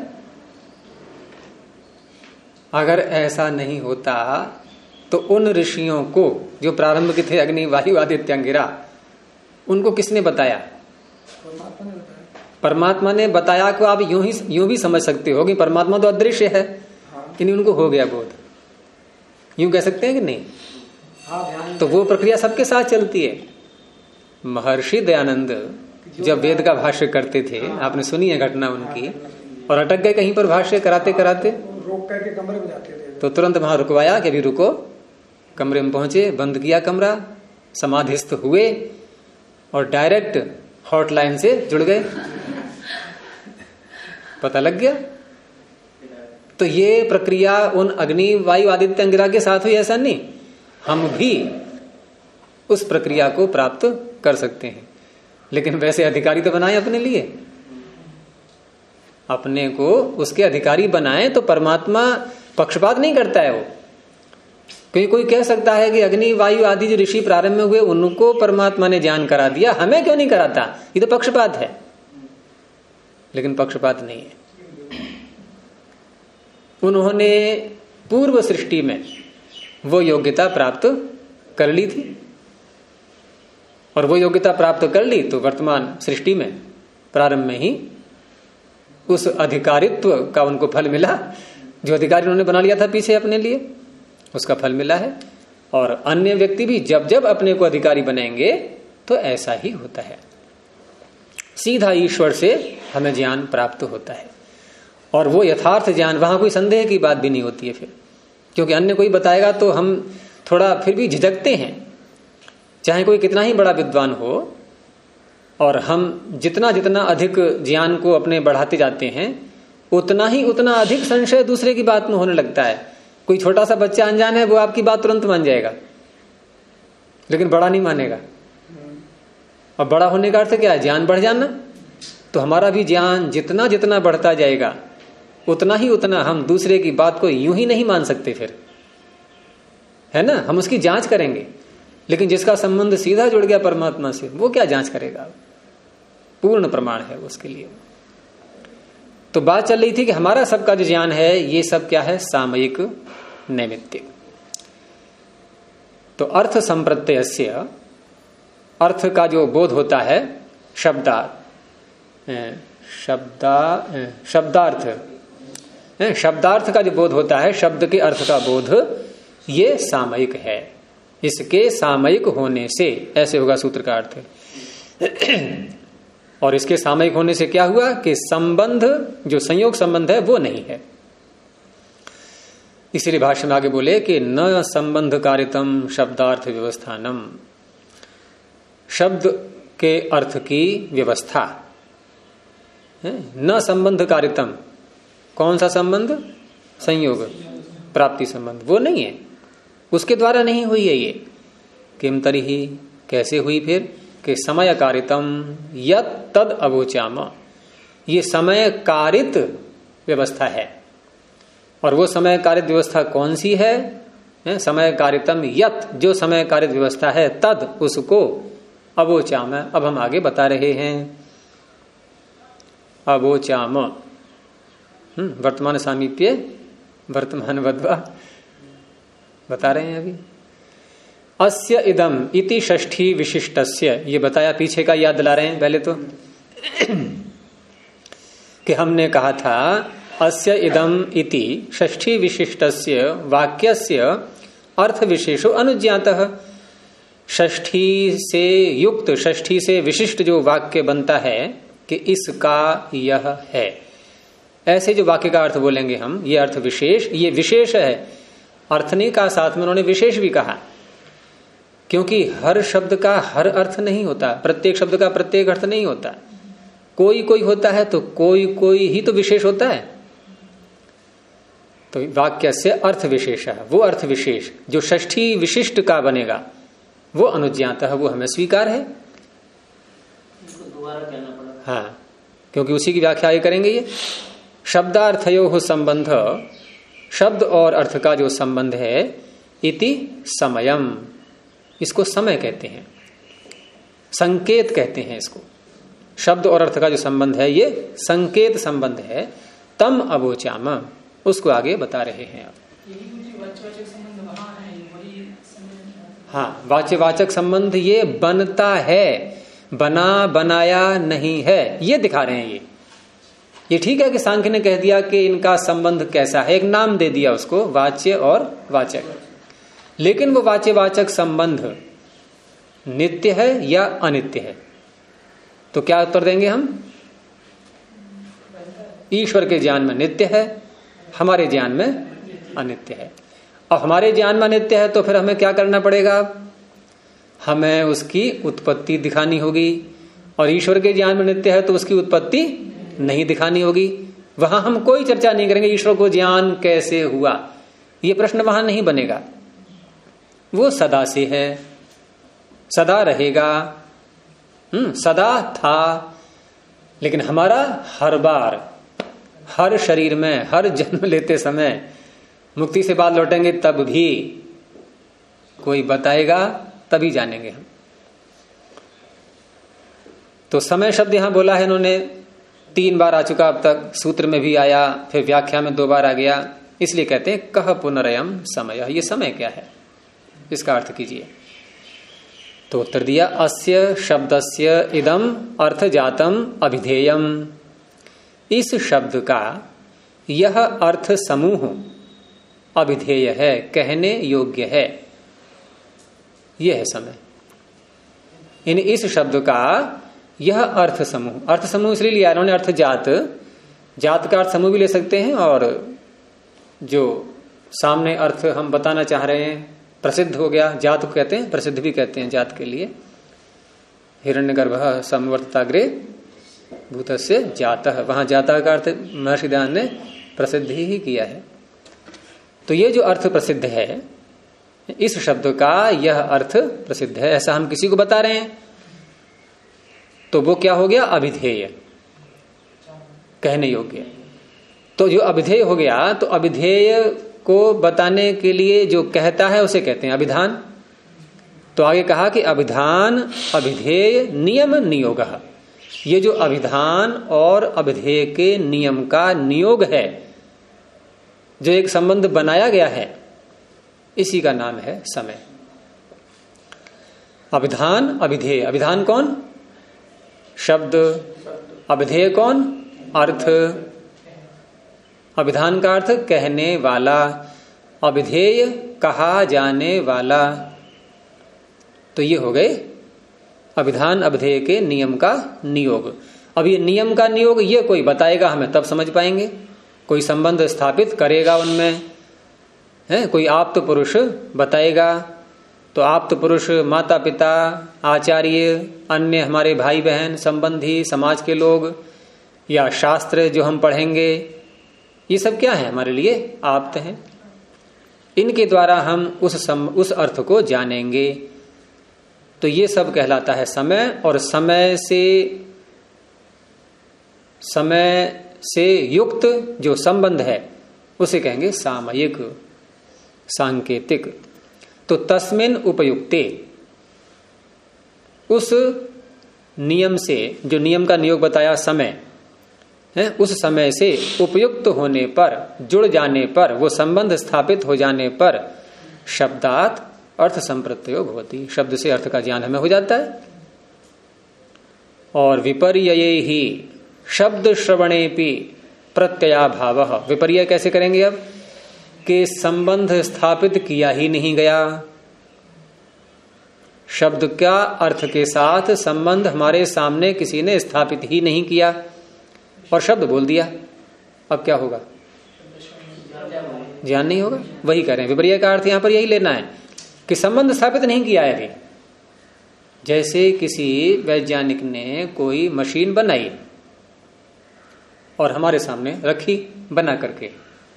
अगर ऐसा नहीं होता तो उन ऋषियों को जो प्रारंभ के थे, अग्नि, वायु, आदित्य, अंगिरा, उनको किसने बताया? परमात्मा ने बताया। परमात्मा ने बताया को आप यूं भी समझ सकते हो कि परमात्मा तो अदृश्य है, कि नहीं उनको हो गया बोध, यूं कह सकते हैं कि नहीं? हाँ, तो वो प्रक्रिया सबके साथ चलती है। महर्षि दयानंद जब वेद का भाष्य करते थे, आपने सुनी है घटना उनकी, और अटक गए कहीं पर भाष्य कराते कराते, रोक करके कमरे में जाते थे। तो तुरंत वहां रुकवाया कि अभी रुको। कमरे में पहुंचे, बंद किया कमरा, समाधिस्थ हुए और डायरेक्ट हॉटलाइन से जुड़ गए। पता लग गया। तो ये प्रक्रिया उन अग्नि, वायु, आदित्य, अंगिरा के साथ हुई, ऐसा नहीं। हम भी उस प्रक्रिया को प्राप्त कर सकते हैं, लेकिन वैसे अधिकारी तो बनाए अपने लिए, अपने को उसके अधिकारी बनाए। तो परमात्मा पक्षपात नहीं करता है वो। कोई कह सकता है कि अग्नि, वायु आदि जो ऋषि प्रारंभ में हुए उनको परमात्मा ने ज्ञान करा दिया, हमें क्यों नहीं कराता? ये तो पक्षपात है। लेकिन पक्षपात नहीं है। उन्होंने पूर्व सृष्टि में वो योग्यता प्राप्त कर ली थी, और वो योग्यता प्राप्त कर ली तो वर्तमान सृष्टि में प्रारंभ में ही उस अधिकारित्व का उनको फल मिला। जो अधिकारी उन्होंने बना लिया था पीछे अपने लिए, उसका फल मिला है। और अन्य व्यक्ति भी जब जब अपने को अधिकारी बनाएंगे तो ऐसा ही होता है। सीधा ईश्वर से हमें ज्ञान प्राप्त होता है, और वो यथार्थ ज्ञान, वहां कोई संदेह की बात भी नहीं होती है फिर, क्योंकि अन्य कोई बताएगा तो हम थोड़ा फिर भी झिझकते हैं। चाहे कोई कितना ही बड़ा विद्वान हो, और हम जितना जितना अधिक ज्ञान को अपने बढ़ाते जाते हैं उतना ही उतना अधिक संशय दूसरे की बात में होने लगता है। कोई छोटा सा बच्चा अनजान है, वो आपकी बात तुरंत मान जाएगा, लेकिन बड़ा नहीं मानेगा। और बड़ा होने का अर्थ क्या है? ज्ञान बढ़ जाना। तो हमारा भी ज्ञान जितना जितना बढ़ता जाएगा उतना ही उतना हम दूसरे की बात को यूं ही नहीं मान सकते फिर, है ना। हम उसकी जांच करेंगे, लेकिन जिसका संबंध सीधा जुड़ गया परमात्मा से, वो क्या जांच करेगा? पूर्ण प्रमाण है उसके लिए। तो बात चल रही थी कि हमारा सबका जो ज्ञान है ये सब क्या है? सामयिक नैमित्तिक। तो अर्थ संप्रत्ययस्य, अर्थ का जो बोध होता है शब्दार्थ का जो बोध होता है, शब्द के अर्थ का बोध, ये सामयिक है। इसके सामयिक होने से, ऐसे होगा सूत्र का अर्थ। और इसके सामयिक होने से क्या हुआ कि संबंध, जो संयोग संबंध है, वो नहीं है। इसीलिए भाष्य में आगे बोले कि न संबंध कारितम शब्दार्थ व्यवस्थानम, शब्द के अर्थ की व्यवस्था, न संबंध कारितम। कौन सा संबंध? संयोग, प्राप्ति संबंध, वो नहीं है, उसके द्वारा नहीं हुई है ये। किम तरिहि, कैसे हुई फिर? कि समय कारितम यत् तद अवोचाम, ये समय कारित व्यवस्था है। और वो समय कारित व्यवस्था कौन सी है? समय कारितम यत्, जो समय कारित व्यवस्था है, तद, उसको, अवोचाम, अब हम आगे बता रहे हैं। अवोचाम, वर्तमान सामीप्य, वर्तमान वद्वा बता रहे हैं अभी। अस्य इदम इति षष्ठी विशिष्टस्य, ये बताया, पीछे का याद दिला रहे हैं पहले तो कि हमने कहा था अस्य इदम इति षष्ठी विशिष्टस्य वाक्यस्य अर्थ विशेषो अनुज्ञातः। षष्ठी से युक्त, षष्ठी से विशिष्ट जो वाक्य बनता है कि इसका यह है, ऐसे जो वाक्य का अर्थ बोलेंगे हम, ये अर्थ विशेष, ये विशेष है। अर्थ नहीं कहा, साथ में उन्होंने विशेष भी कहा, क्योंकि हर शब्द का हर अर्थ नहीं होता, प्रत्येक शब्द का प्रत्येक अर्थ नहीं होता, कोई कोई होता है, तो कोई कोई ही तो विशेष होता है। तो वाक्य से अर्थ विशेष है, वो अर्थ विशेष जो षष्ठी विशिष्ट का बनेगा, वो अनुज्ञात है, वो हमें स्वीकार है। दोबारा कहना पड़ा। हाँ, क्योंकि उसी की व्याख्या ये करेंगे। ये शब्दार्थयो संबंध, शब्द और अर्थ का जो संबंध है, इति समयम, इसको समय कहते हैं, संकेत कहते हैं इसको। शब्द और अर्थ का जो संबंध है ये संकेत संबंध है। तम अवोचाम, उसको आगे बता रहे हैं। हाँ, वाच्यवाचक संबंध ये बनता है, बना बनाया नहीं है, ये दिखा रहे हैं। ये ठीक है कि सांख्य ने कह दिया कि इनका संबंध कैसा है, एक नाम दे दिया उसको, वाच्य और वाचक, लेकिन वो वाच्यवाचक संबंध नित्य है या अनित्य है? तो क्या उत्तर देंगे हम? ईश्वर के ज्ञान में नित्य है, हमारे ज्ञान में अनित्य है। अब हमारे ज्ञान में अनित्य है तो फिर हमें क्या करना पड़ेगा? हमें उसकी उत्पत्ति दिखानी होगी, और ईश्वर के ज्ञान में नित्य है तो उसकी उत्पत्ति नहीं दिखानी होगी। वहां हम कोई चर्चा नहीं करेंगे ईश्वर को ज्ञान कैसे हुआ, ये प्रश्न वहां नहीं बनेगा। वो सदा से है, सदा रहेगा, सदा था। लेकिन हमारा हर बार, हर शरीर में, हर जन्म लेते समय, मुक्ति से बाद लौटेंगे तब भी कोई बताएगा, तभी जानेंगे हम। तो समय शब्द यहां बोला है इन्होंने, 3 बार आ चुका अब तक, सूत्र में भी आया, फिर व्याख्या में 2 बार आ गया, इसलिए कहते हैं कह पुनरयम समय। ये समय क्या है, इसका अर्थ कीजिए। तो उत्तर दिया, अस्य शब्दस्य इदम अर्थ जातम अभिधेयम, इस शब्द का यह अर्थ समूह अभिधेय है, कहने योग्य है, यह है समय। इन इस शब्द का यह अर्थ समूह, अर्थ समूह इसलिए लिया इन्होंने, अर्थ जात, जात का अर्थ समूह भी ले सकते हैं, और जो सामने अर्थ हम बताना चाह रहे हैं प्रसिद्ध हो गया, जात को कहते हैं, प्रसिद्ध भी कहते हैं जात के लिए, हिरण्यगर्भः संवर्तताग्रे भूतस्य जातः, वहां जातः का अर्थ महर्षि दयानंद ने प्रसिद्ध ही किया है। तो ये जो अर्थ प्रसिद्ध है, इस शब्द का यह अर्थ प्रसिद्ध है, ऐसा हम किसी को बता रहे हैं, तो वो क्या हो गया? अभिधेय, कहने योग्य। तो जो अभिधेय हो गया, तो अभिधेय को बताने के लिए जो कहता है उसे कहते हैं अभिधान। तो आगे कहा कि अभिधान अभिधेय नियम नियोगः, ये जो अभिधान और अभिधेय के नियम का नियोग है, जो एक संबंध बनाया गया है, इसी का नाम है समय। अभिधान अभिधेय, अभिधान कौन? शब्द। अभिधेय कौन? अर्थ। अभिधान का अर्थ कहने वाला, अभिधेय कहा जाने वाला। तो ये हो गए अभिधान अभिधेय के नियम का नियोग। अब ये नियम का नियोग ये कोई बताएगा हमें, तब समझ पाएंगे। कोई संबंध स्थापित करेगा उनमें, है कोई आप्त पुरुष बताएगा, तो आप्त पुरुष माता पिता, आचार्य, अन्य हमारे भाई बहन, संबंधी, समाज के लोग, या शास्त्र जो हम पढ़ेंगे, ये सब क्या है? हमारे लिए आप्त हैं। इनके द्वारा हम उस अर्थ को जानेंगे। तो ये सब कहलाता है समय। और समय से युक्त जो संबंध है उसे कहेंगे सामयिक, सांकेतिक। तो तस्मिन उपयुक्ते, उस नियम से, जो नियम का नियोग बताया समय है, उस समय से उपयुक्त होने पर, जुड़ जाने पर, वो संबंध स्थापित हो जाने पर शब्दात अर्थ संप्रत्योग होती, शब्द से अर्थ का ज्ञान हमें हो जाता है। और विपर्यये ही शब्द श्रवणेपि प्रत्ययाभावः, विपर्य कैसे करेंगे अब? कि संबंध स्थापित किया ही नहीं गया, शब्द का अर्थ के साथ संबंध हमारे सामने किसी ने स्थापित ही नहीं किया और शब्द बोल दिया, अब क्या होगा? ज्ञान नहीं होगा। वही कह रहे हैं, विपर्य का अर्थ यहां पर यही लेना है कि संबंध स्थापित नहीं किया है अभी। जैसे किसी वैज्ञानिक ने कोई मशीन बनाई और हमारे सामने रखी बना करके,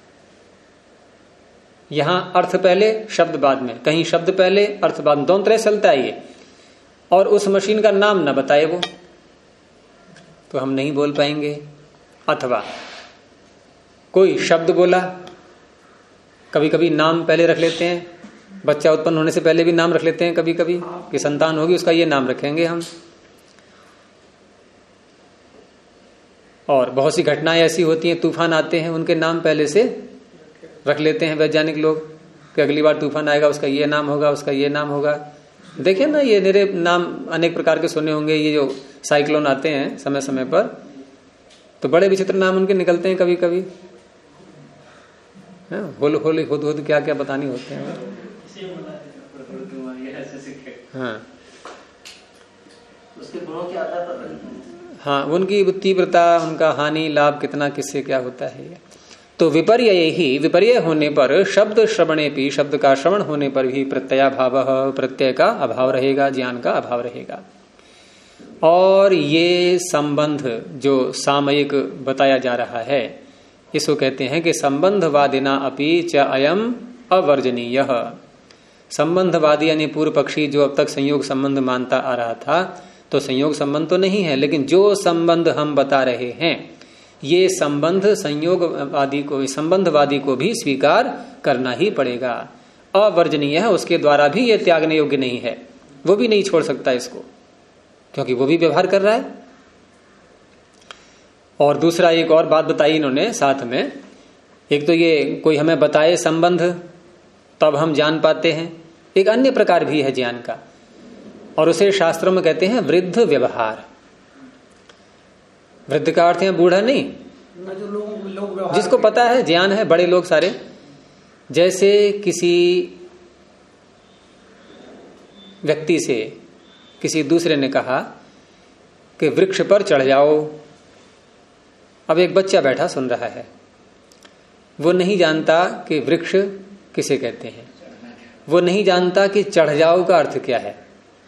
यहां अर्थ पहले शब्द बाद में, कहीं शब्द पहले अर्थ बाद में, दोनों तरह चलता है ये। और उस मशीन का नाम ना बताए वो, तो हम नहीं बोल पाएंगे। अथवा कोई शब्द बोला, कभी कभी नाम पहले रख लेते हैं, बच्चा उत्पन्न होने से पहले भी नाम रख लेते हैं कभी कभी, कि संतान होगी उसका ये नाम रखेंगे हम। और बहुत सी घटनाएं ऐसी होती हैं, तूफान आते हैं, उनके नाम पहले से रख लेते हैं वैज्ञानिक लोग कि अगली बार तूफान आएगा उसका ये नाम होगा, उसका ये नाम होगा। देखिए ना, ये मेरे नाम अनेक प्रकार के सुने होंगे, ये जो साइक्लोन आते हैं समय समय पर, तो बड़े विचित्र नाम उनके निकलते हैं कभी कभी। होली होली हुद हुद क्या क्या बतानी होते हैं। हाँ, उसके गुणों के आधार पर, हाँ, उनकी तीव्रता, उनका हानि लाभ कितना, किससे क्या होता है। तो विपर्य ही, विपर्य होने पर शब्द श्रवणे भी, शब्द का श्रवण होने पर भी प्रत्ययाभाव, प्रत्यय का अभाव रहेगा, ज्ञान का अभाव रहेगा। और ये संबंध जो सामयिक बताया जा रहा है, इसको कहते हैं कि संबंधवादिना अपि च अयम अवर्जनीय। संबंधवादी यानी पूर्व पक्षी जो अब तक संयोग संबंध मानता आ रहा था, तो संयोग संबंध तो नहीं है, लेकिन जो संबंध हम बता रहे हैं, ये संबंध संयोगवादी को, संबंधवादी को भी स्वीकार करना ही पड़ेगा। अवर्जनीय है, उसके द्वारा भी ये त्यागने योग्य नहीं है, वो भी नहीं छोड़ सकता इसको, क्योंकि वो भी व्यवहार कर रहा है। और दूसरा एक और बात बताई इन्होंने साथ में, एक तो ये कोई हमें बताए संबंध तब हम जान पाते हैं, एक अन्य प्रकार भी है ज्ञान का, और उसे शास्त्रों में कहते हैं वृद्ध व्यवहार। वृद्ध का अर्थ है बूढ़ा नहीं, जो लोग जिसको पता है, ज्ञान है, बड़े लोग सारे। जैसे किसी व्यक्ति से किसी दूसरे ने कहा कि वृक्ष पर चढ़ जाओ। अब एक बच्चा बैठा सुन रहा है, वो नहीं जानता कि वृक्ष किसे कहते हैं, वो नहीं जानता कि चढ़ जाओ का अर्थ क्या है,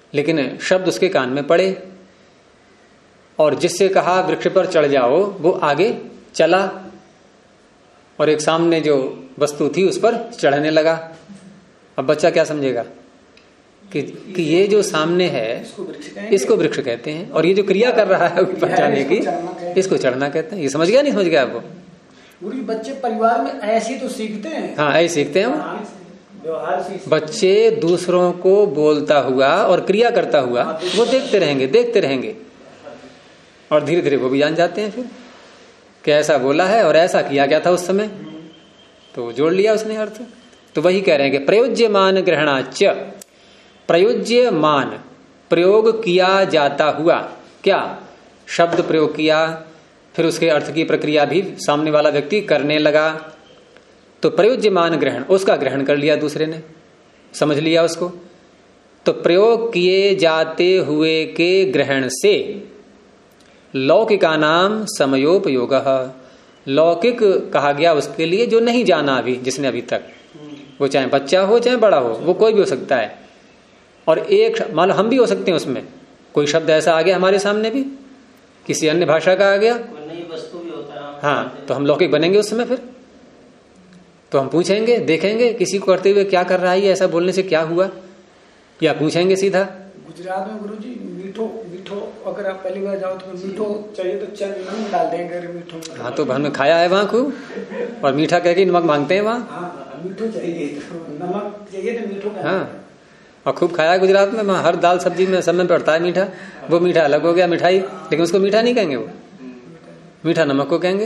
लेकिन शब्द उसके कान में पड़े और जिससे कहा वृक्ष पर चढ़ जाओ वो आगे चला और एक सामने जो वस्तु थी उस पर चढ़ने लगा। अब बच्चा क्या समझेगा कि ये जो सामने है इसको वृक्ष कहते हैं और ये जो क्रिया कर रहा है ऊपर जाने की इसको चढ़ना कहते हैं। ये समझ गया नहीं समझ गया आपको? बच्चे परिवार में ऐसे तो सीखते हैं। हाँ ऐसे सीखते हैं बच्चे, दूसरों को बोलता हुआ और क्रिया करता हुआ वो देखते रहेंगे और धीरे धीरे वो भी जान जाते हैं फिर कि ऐसा बोला है और ऐसा किया गया था उस समय, तो जोड़ लिया उसने अर्थ। तो वही कह रहे हैं कि प्रयोज्यमान ग्रहणाच, प्रयोज्यमान प्रयोग किया जाता हुआ, क्या शब्द प्रयोग किया फिर उसके अर्थ की प्रक्रिया भी सामने वाला व्यक्ति करने लगा, तो प्रयोज्यमान ग्रहण उसका ग्रहण कर लिया दूसरे ने, समझ लिया उसको। तो प्रयोग किए जाते हुए के ग्रहण से लौकिका नाम समयोपयोग, लौकिक कहा गया उसके लिए जो नहीं जाना अभी, जिसने अभी तक, वो चाहे बच्चा हो चाहे बड़ा हो, वो कोई भी हो सकता है। और एक मान लो हम भी हो सकते हैं, उसमें कोई शब्द ऐसा आ गया हमारे सामने भी, किसी अन्य भाषा का आ गया, कोई नई वस्तु भी होता है। हाँ, तो हम लौकिक बनेंगे उस समय। फिर तो हम पूछेंगे, देखेंगे किसी को करते हुए क्या कर रहा है, ऐसा बोलने से क्या हुआ, या पूछेंगे सीधा। गुजरात में गुरुजी मीठो अगर आप पहली बार जाओ तो मीठो चाहिए तो चल नमक डाल देंगे मीठो। हाँ, तो हमने खाया है वहाँ खूब, और मीठा कह के नमक मांगते हैं वहाँ। हाँ, मीठो चाहिए तो नमक चाहिए तो मीठो। हाँ, और खूब खाया है गुजरात में, वहाँ हर दाल सब्जी में सब में पड़ता है मीठा। वो मीठा अलग हो गया मिठाई, लेकिन उसको मीठा नहीं कहेंगे, वो मीठा नमक को कहेंगे।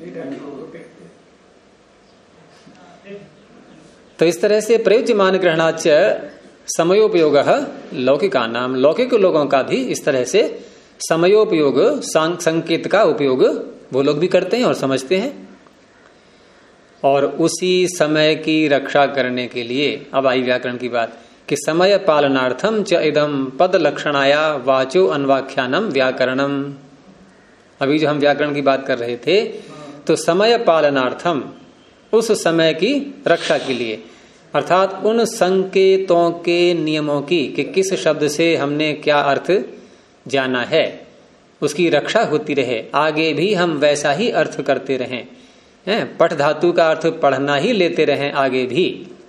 तो इस तरह से प्रयोज्यमान ग्रहणाच समयोपयोग लौकिका नाम, लौकिक लोगों का भी इस तरह से समयोपयोग संकेत का उपयोग वो लोग भी करते हैं और समझते हैं। और उसी समय की रक्षा करने के लिए अब आई व्याकरण की बात कि समय पालनार्थम च इदम पद लक्षणाया वाचो अन्वाख्यानम व्याकरणम। अभी जो हम व्याकरण की बात कर रहे थे, तो समय पालनार्थम उस समय की रक्षा के लिए, अर्थात उन संकेतों के नियमों की कि किस शब्द से हमने क्या अर्थ जाना है, उसकी रक्षा होती रहे, आगे भी हम वैसा ही अर्थ करते रहें, पठ धातु का अर्थ पढ़ना ही लेते रहें आगे भी,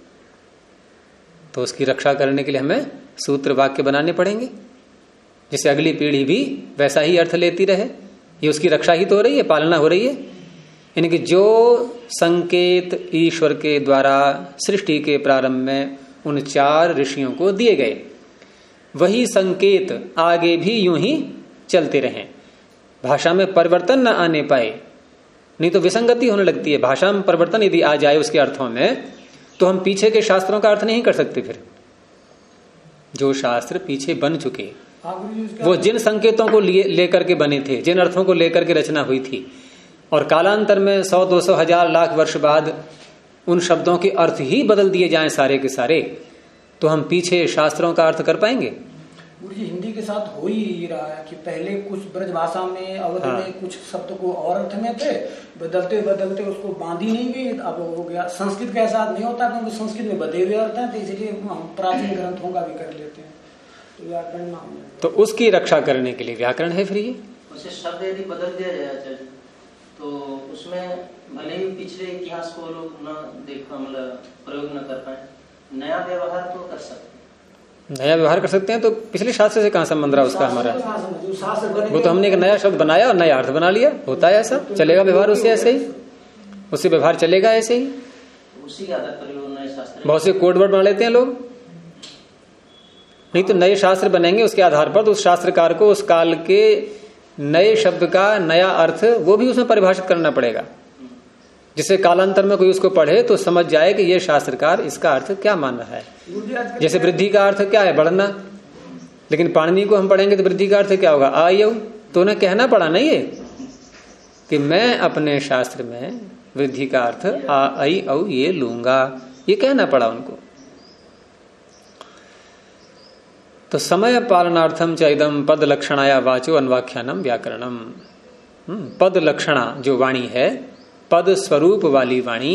तो उसकी रक्षा करने के लिए हमें सूत्र वाक्य बनाने पड़ेंगे, जिससे अगली पीढ़ी भी वैसा ही अर्थ लेती रहे। ये उसकी रक्षा ही तो हो रही है, पालना हो रही है। यानी कि जो संकेत ईश्वर के द्वारा सृष्टि के प्रारंभ में उन 4 ऋषियों को दिए गए, वही संकेत आगे भी यूं ही चलते रहें, भाषा में परिवर्तन न आने पाए, नहीं तो विसंगति होने लगती है। भाषा में परिवर्तन यदि आ जाए उसके अर्थों में, तो हम पीछे के शास्त्रों का अर्थ नहीं कर सकते। फिर जो शास्त्र पीछे बन चुके, वो जिन संकेतों को लेकर के बने थे, जिन अर्थों को लेकर के रचना हुई थी, और कालांतर में 100, 200, 1000, लाख वर्ष बाद उन शब्दों के अर्थ ही बदल दिए जाएं सारे के सारे, तो हम पीछे शास्त्रों का अर्थ कर पाएंगे? हिंदी के साथ हो ही रहा है कि पहले कुछ ब्रज भाषा में, अवध में कुछ शब्द को और अर्थ में थे, बदलते बदलते उसको बांधी नहीं गई, अब हो गया। संस्कृत के साथ नहीं होता, क्योंकि संस्कृत में बदले हुए अर्थ हैं, तो इसलिए हम प्राचीन ग्रंथों का भी कर लेते हैं, तो व्याकरण नाम। तो उसकी रक्षा करने के लिए व्याकरण है। फिर ये शब्द यदि बदल दिया जाए तो उसमें भले ही पिछले इतिहास को लोग न देख मतलब प्रयोग न कर पाए, नया व्यवहार तो कर सकते हैं। नया व्यवहार कर सकते हैं, तो पिछले शास्त्र से कहाँ संबंध रहा उसका हमारा? वो तो हमने एक नया शब्द बनाया और नया अर्थ बना लिया, होता है ऐसा, चलेगा व्यवहार उससे ऐसे ही, उससे व्यवहार चलेगा ऐसे ही। उसी का प्रयोग नए शास्त्र, बहुत से कोड वर्ड बना लेते हैं लोग, नहीं तो नए शास्त्र बनेंगे, उसके आधार पर उस शास्त्रकार को उस काल के नए शब्द का नया अर्थ वो भी उसमें परिभाषित करना पड़ेगा, जिससे कालांतर में कोई उसको पढ़े तो समझ जाए कि ये शास्त्रकार इसका अर्थ क्या मान रहा है। जैसे वृद्धि का अर्थ क्या है? बढ़ना। लेकिन पाणिनि को हम पढ़ेंगे तो वृद्धि का अर्थ क्या होगा? आयु। तो उन्हें कहना पड़ा नहीं ये कि मैं अपने शास्त्र में वृद्धि का अर्थ आ आई औ ये लूंगा, ये कहना पड़ा उनको। तो समय पालनार्थम च इदम पद लक्षणाया वाचो अन्वाख्यानम व्याकरणम। पद लक्षणा जो वाणी है, पद स्वरूप वाली वाणी,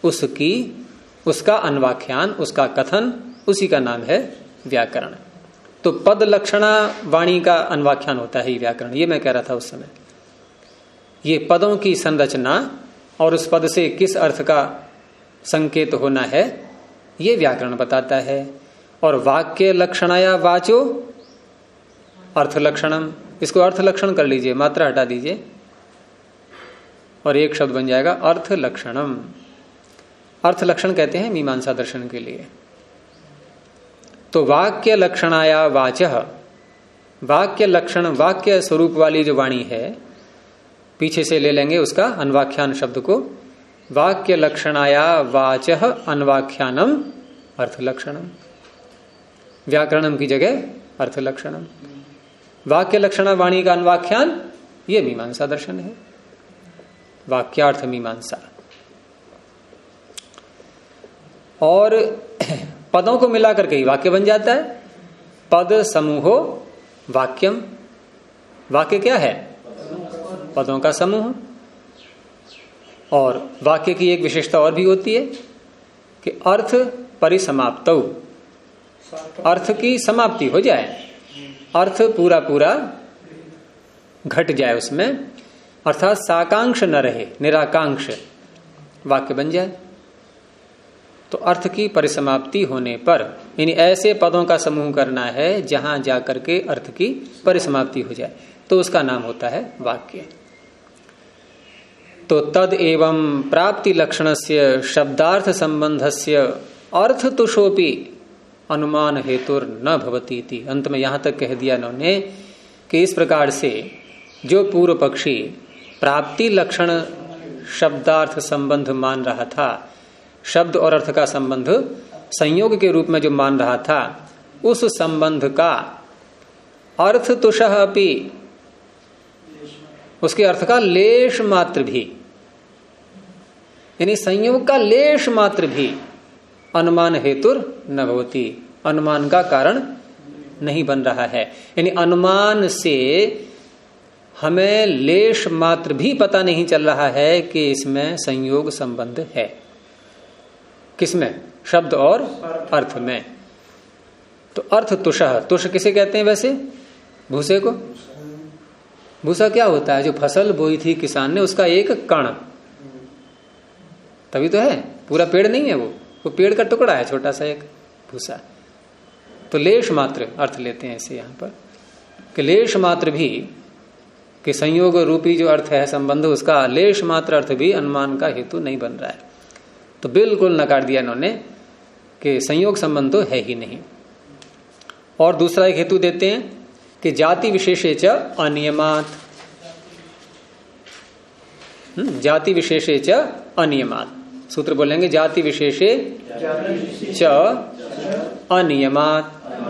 उसका अन्वाख्यान, उसका कथन, उसी का नाम है व्याकरण। तो पद लक्षणा वाणी का अन्वाख्यान होता है ये व्याकरण। ये मैं कह रहा था उस समय, ये पदों की संरचना और उस पद से किस अर्थ का संकेत होना है ये व्याकरण बताता है। और वाक्य लक्षणाया वाचो अर्थ लक्षणम, इसको अर्थ लक्षण कर लीजिए, मात्रा हटा दीजिए और एक शब्द बन जाएगा अर्थ लक्षणम। अर्थ लक्षण कहते हैं मीमांसा दर्शन के लिए। तो वाक्य लक्षणाया वाचः, वाक्य लक्षण वाक्य स्वरूप वाली जो वाणी है, पीछे से ले लेंगे उसका अन्वाख्यान शब्द को, वाक्य लक्षणाया वाचः अन्वाख्यानम अर्थ लक्षणम, व्याकरणम की जगह अर्थ लक्षणम। वाक्य लक्षणा वाणी का अन्वाख्यान ये मीमांसा दर्शन है, वाक्यार्थ मीमांसा। और पदों को मिलाकर के ही वाक्य बन जाता है। पद समूहो वाक्यम, वाक्य क्या है? पदों का समूह। और वाक्य की एक विशेषता और भी होती है कि अर्थ परिसमाप्तौ, अर्थ की समाप्ति हो जाए, अर्थ पूरा पूरा घट जाए उसमें, अर्थात साकांक्ष न रहे, निराकांक्ष वाक्य बन जाए। तो अर्थ की परिसमाप्ति होने पर, यानी ऐसे पदों का समूह करना है जहां जाकर के अर्थ की परिसमाप्ति हो जाए, तो उसका नाम होता है वाक्य। तो तद एवं प्राप्ति लक्षणस्य शब्दार्थ संबंधस्य अर्थ तुषोपि अनुमान हेतुर न भवती थी। अंत में यहां तक कह दिया इन्होंने कि इस प्रकार से जो पूर्व पक्षी प्राप्ति लक्षण शब्दार्थ संबंध मान रहा था, शब्द और अर्थ का संबंध संयोग के रूप में जो मान रहा था, उस संबंध का अर्थ तुषः अपि, उसके अर्थ का लेश मात्र भी, यानी संयोग का लेश मात्र भी अनुमान हेतुर न भवति, अनुमान का कारण नहीं बन रहा है। यानी अनुमान से हमें लेश मात्र भी पता नहीं चल रहा है कि इसमें संयोग संबंध है। किसमें? शब्द और अर्थ में। तो अर्थ तुषः, तुष किसे कहते हैं वैसे? भूसे को। भूसा क्या होता है? जो फसल बोई थी किसान ने, उसका एक कण, तभी तो है, पूरा पेड़ नहीं है वो पेड़ का टुकड़ा है, छोटा सा एक भूसा। तो लेश मात्र अर्थ लेते हैं इसे यहां पर, कि लेश मात्र भी, कि संयोग रूपी जो अर्थ है संबंध, उसका लेश मात्र अर्थ भी अनुमान का हेतु नहीं बन रहा है। तो बिल्कुल नकार दिया इन्होंने कि संयोग संबंध तो है ही नहीं। और दूसरा एक हेतु देते हैं कि जाति विशेषे च अनियमात, जाति विशेषे च अनियमात, सूत्र बोलेंगे जाति विशेषे च अनियमात।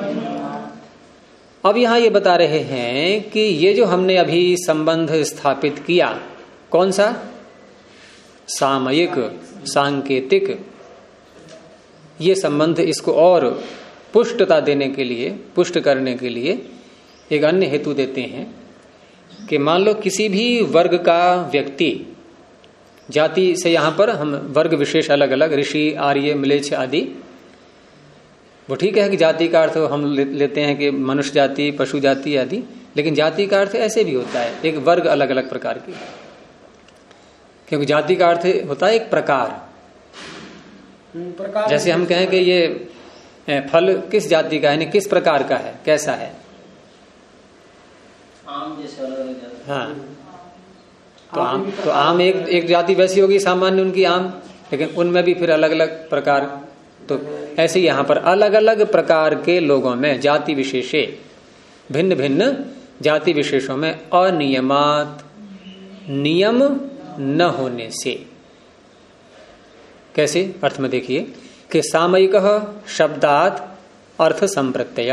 अब यहां ये बता रहे हैं कि ये जो हमने अभी संबंध स्थापित किया, कौन सा? सामयिक, सांकेतिक, ये संबंध, इसको और पुष्टता देने के लिए, पुष्ट करने के लिए एक अन्य हेतु देते हैं कि मान लो किसी भी वर्ग का व्यक्ति, जाति से यहां पर हम वर्ग विशेष अलग अलग, ऋषि, आर्य, म्लेच्छ आदि, वो ठीक है कि जाति का अर्थ हम लेते हैं कि मनुष्य जाति, पशु जाति आदि, लेकिन जाति का अर्थ ऐसे भी होता है, एक वर्ग अलग अलग प्रकार की, क्योंकि जाति का अर्थ होता है एक प्रकार। जैसे हम कहें कि ये फल किस जाति का है, यानी किस प्रकार का है, कैसा है। आम जैसे अलग, हाँ, तो आम एक जाति वैसी होगी सामान्य उनकी आम, लेकिन उनमें भी फिर अलग अलग प्रकार। तो ऐसे यहाँ पर अलग अलग प्रकार के लोगों में जाति विशेषे, भिन्न भिन्न जाति विशेषों में अनियमात, नियम न होने से। कैसे? अर्थ में देखिए कि सामयिक शब्दात अर्थ संप्रत्यय,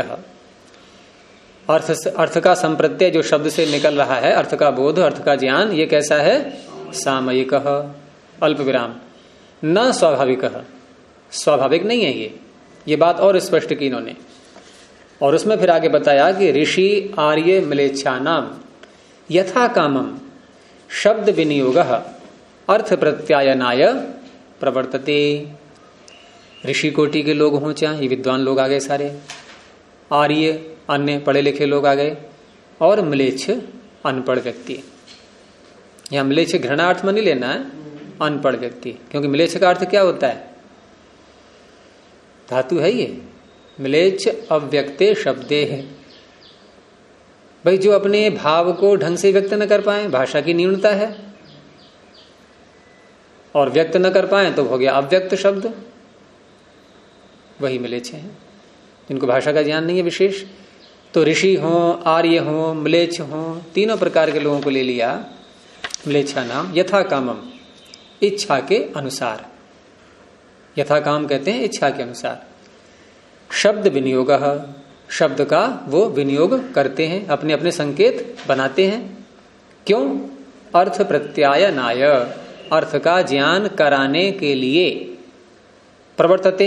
अर्थ का संप्रत्यय जो शब्द से निकल रहा है, अर्थ का बोध, अर्थ का ज्ञान, ये कैसा है? सामयिक, अल्प विराम, न स्वाभाविक, स्वाभाविक नहीं है ये बात और स्पष्ट की इन्होंने। और उसमें फिर आगे बताया कि ऋषि, आर्य, म्लेच्छानाम यथा कामम शब्द विनियोग अर्थ प्रत्यायनाय प्रवर्तते। ऋषि कोटि के लोग हों चाहे, ये विद्वान लोग आ गए सारे, आर्य अन्य पढ़े लिखे लोग आ गए, और म्लेच्छ अनपढ़ व्यक्ति। यहां म्लेच्छ घृणार्थ में नहीं लेना है, अनपढ़ व्यक्ति, क्योंकि म्लेच्छ का अर्थ क्या होता है? धातु है ये, म्लेच्छ अव्यक्ते शब्दे है। भाई जो अपने भाव को ढंग से व्यक्त न कर पाए, भाषा की न्यूनता है, और व्यक्त न कर पाए तो हो गया अव्यक्त शब्द, वही म्लेच्छ हैं, जिनको भाषा का ज्ञान नहीं है विशेष। तो ऋषि हो, आर्य हो, म्लेच्छ हो, तीनों प्रकार के लोगों को ले लिया म्लेच्छा नाम। यथा कामम, इच्छा के अनुसार, यथा काम कहते हैं इच्छा के अनुसार। शब्द विनियोग, शब्द का वो विनियोग करते हैं, अपने अपने संकेत बनाते हैं। क्यों? अर्थ प्रत्यायनाय, अर्थ का ज्ञान कराने के लिए। प्रवर्तते,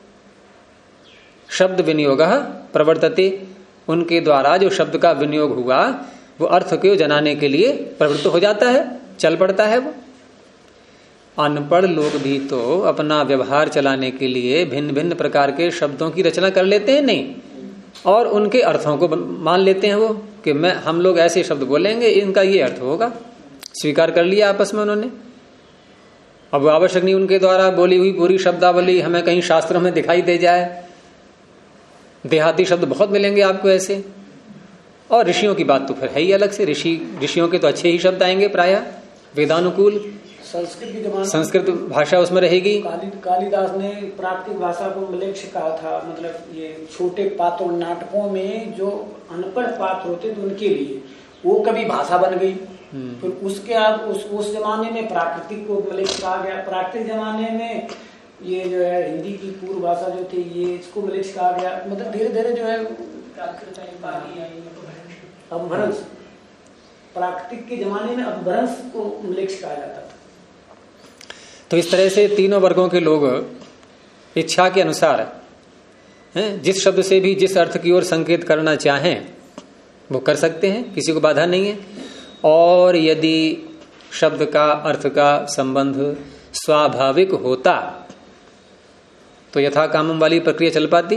शब्द विनियोग प्रवर्तते, उनके द्वारा जो शब्द का विनियोग हुआ वो अर्थ को जनाने के लिए प्रवृत्त हो जाता है, चल पड़ता है वो। अनपढ़ लोग भी तो अपना व्यवहार चलाने के लिए भिन्न भिन्न प्रकार के शब्दों की रचना कर लेते हैं, नहीं, और उनके अर्थों को मान लेते हैं वो, कि हम लोग ऐसे शब्द बोलेंगे, इनका ये अर्थ होगा, स्वीकार कर लिया आपस में उन्होंने। अब आवश्यक नहीं उनके द्वारा बोली हुई पूरी शब्दावली हमें कहीं शास्त्रों में दिखाई दे जाए। देहाती शब्द बहुत मिलेंगे आपको ऐसे। और ऋषियों की बात तो फिर है ही अलग से, ऋषियों के तो अच्छे ही शब्द आएंगे प्रायः, वेदानुकूल। संस्कृत भाषा उसमें रहेगी। कालिदास ने प्राकृतिक भाषा को म्लेच्छ कहा था, मतलब ये छोटे पात्रों नाटकों में जो अनपढ़ पात्र होते थे उनके लिए वो कभी भाषा बन गई। फिर उसके बाद उस जमाने में प्राकृतिक को म्लेच्छ कहा गया। प्राकृतिक जमाने में ये जो है हिंदी की पूर्व भाषा जो थी ये इसको म्लेच्छ कहा गया। मतलब धीरे धीरे जो है अपभ्रंश, प्राकृतिक के जमाने में अपभ्रंश को म्लेच्छ कहा जाता था। तो इस तरह से तीनों वर्गों के लोग इच्छा के अनुसार जिस शब्द से भी जिस अर्थ की ओर संकेत करना चाहें वो कर सकते हैं, किसी को बाधा नहीं है। और यदि शब्द का अर्थ का संबंध स्वाभाविक होता तो यथा कामम वाली प्रक्रिया चल पाती।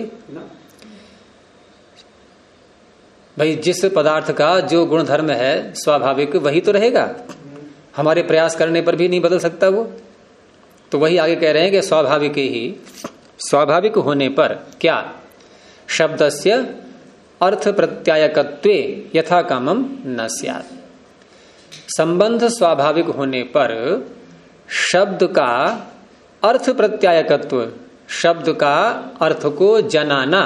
भाई जिस पदार्थ का जो गुण धर्म है स्वाभाविक वही तो रहेगा, हमारे प्रयास करने पर भी नहीं बदल सकता वो। तो वही आगे कह रहे हैं कि स्वाभाविक ही, स्वाभाविक होने पर क्या? शब्दस्य अर्थ प्रत्यायकत्वे यथा कामम न स्यात्। संबंध स्वाभाविक होने पर शब्द का अर्थ प्रत्यायकत्व, शब्द का अर्थ को जनाना,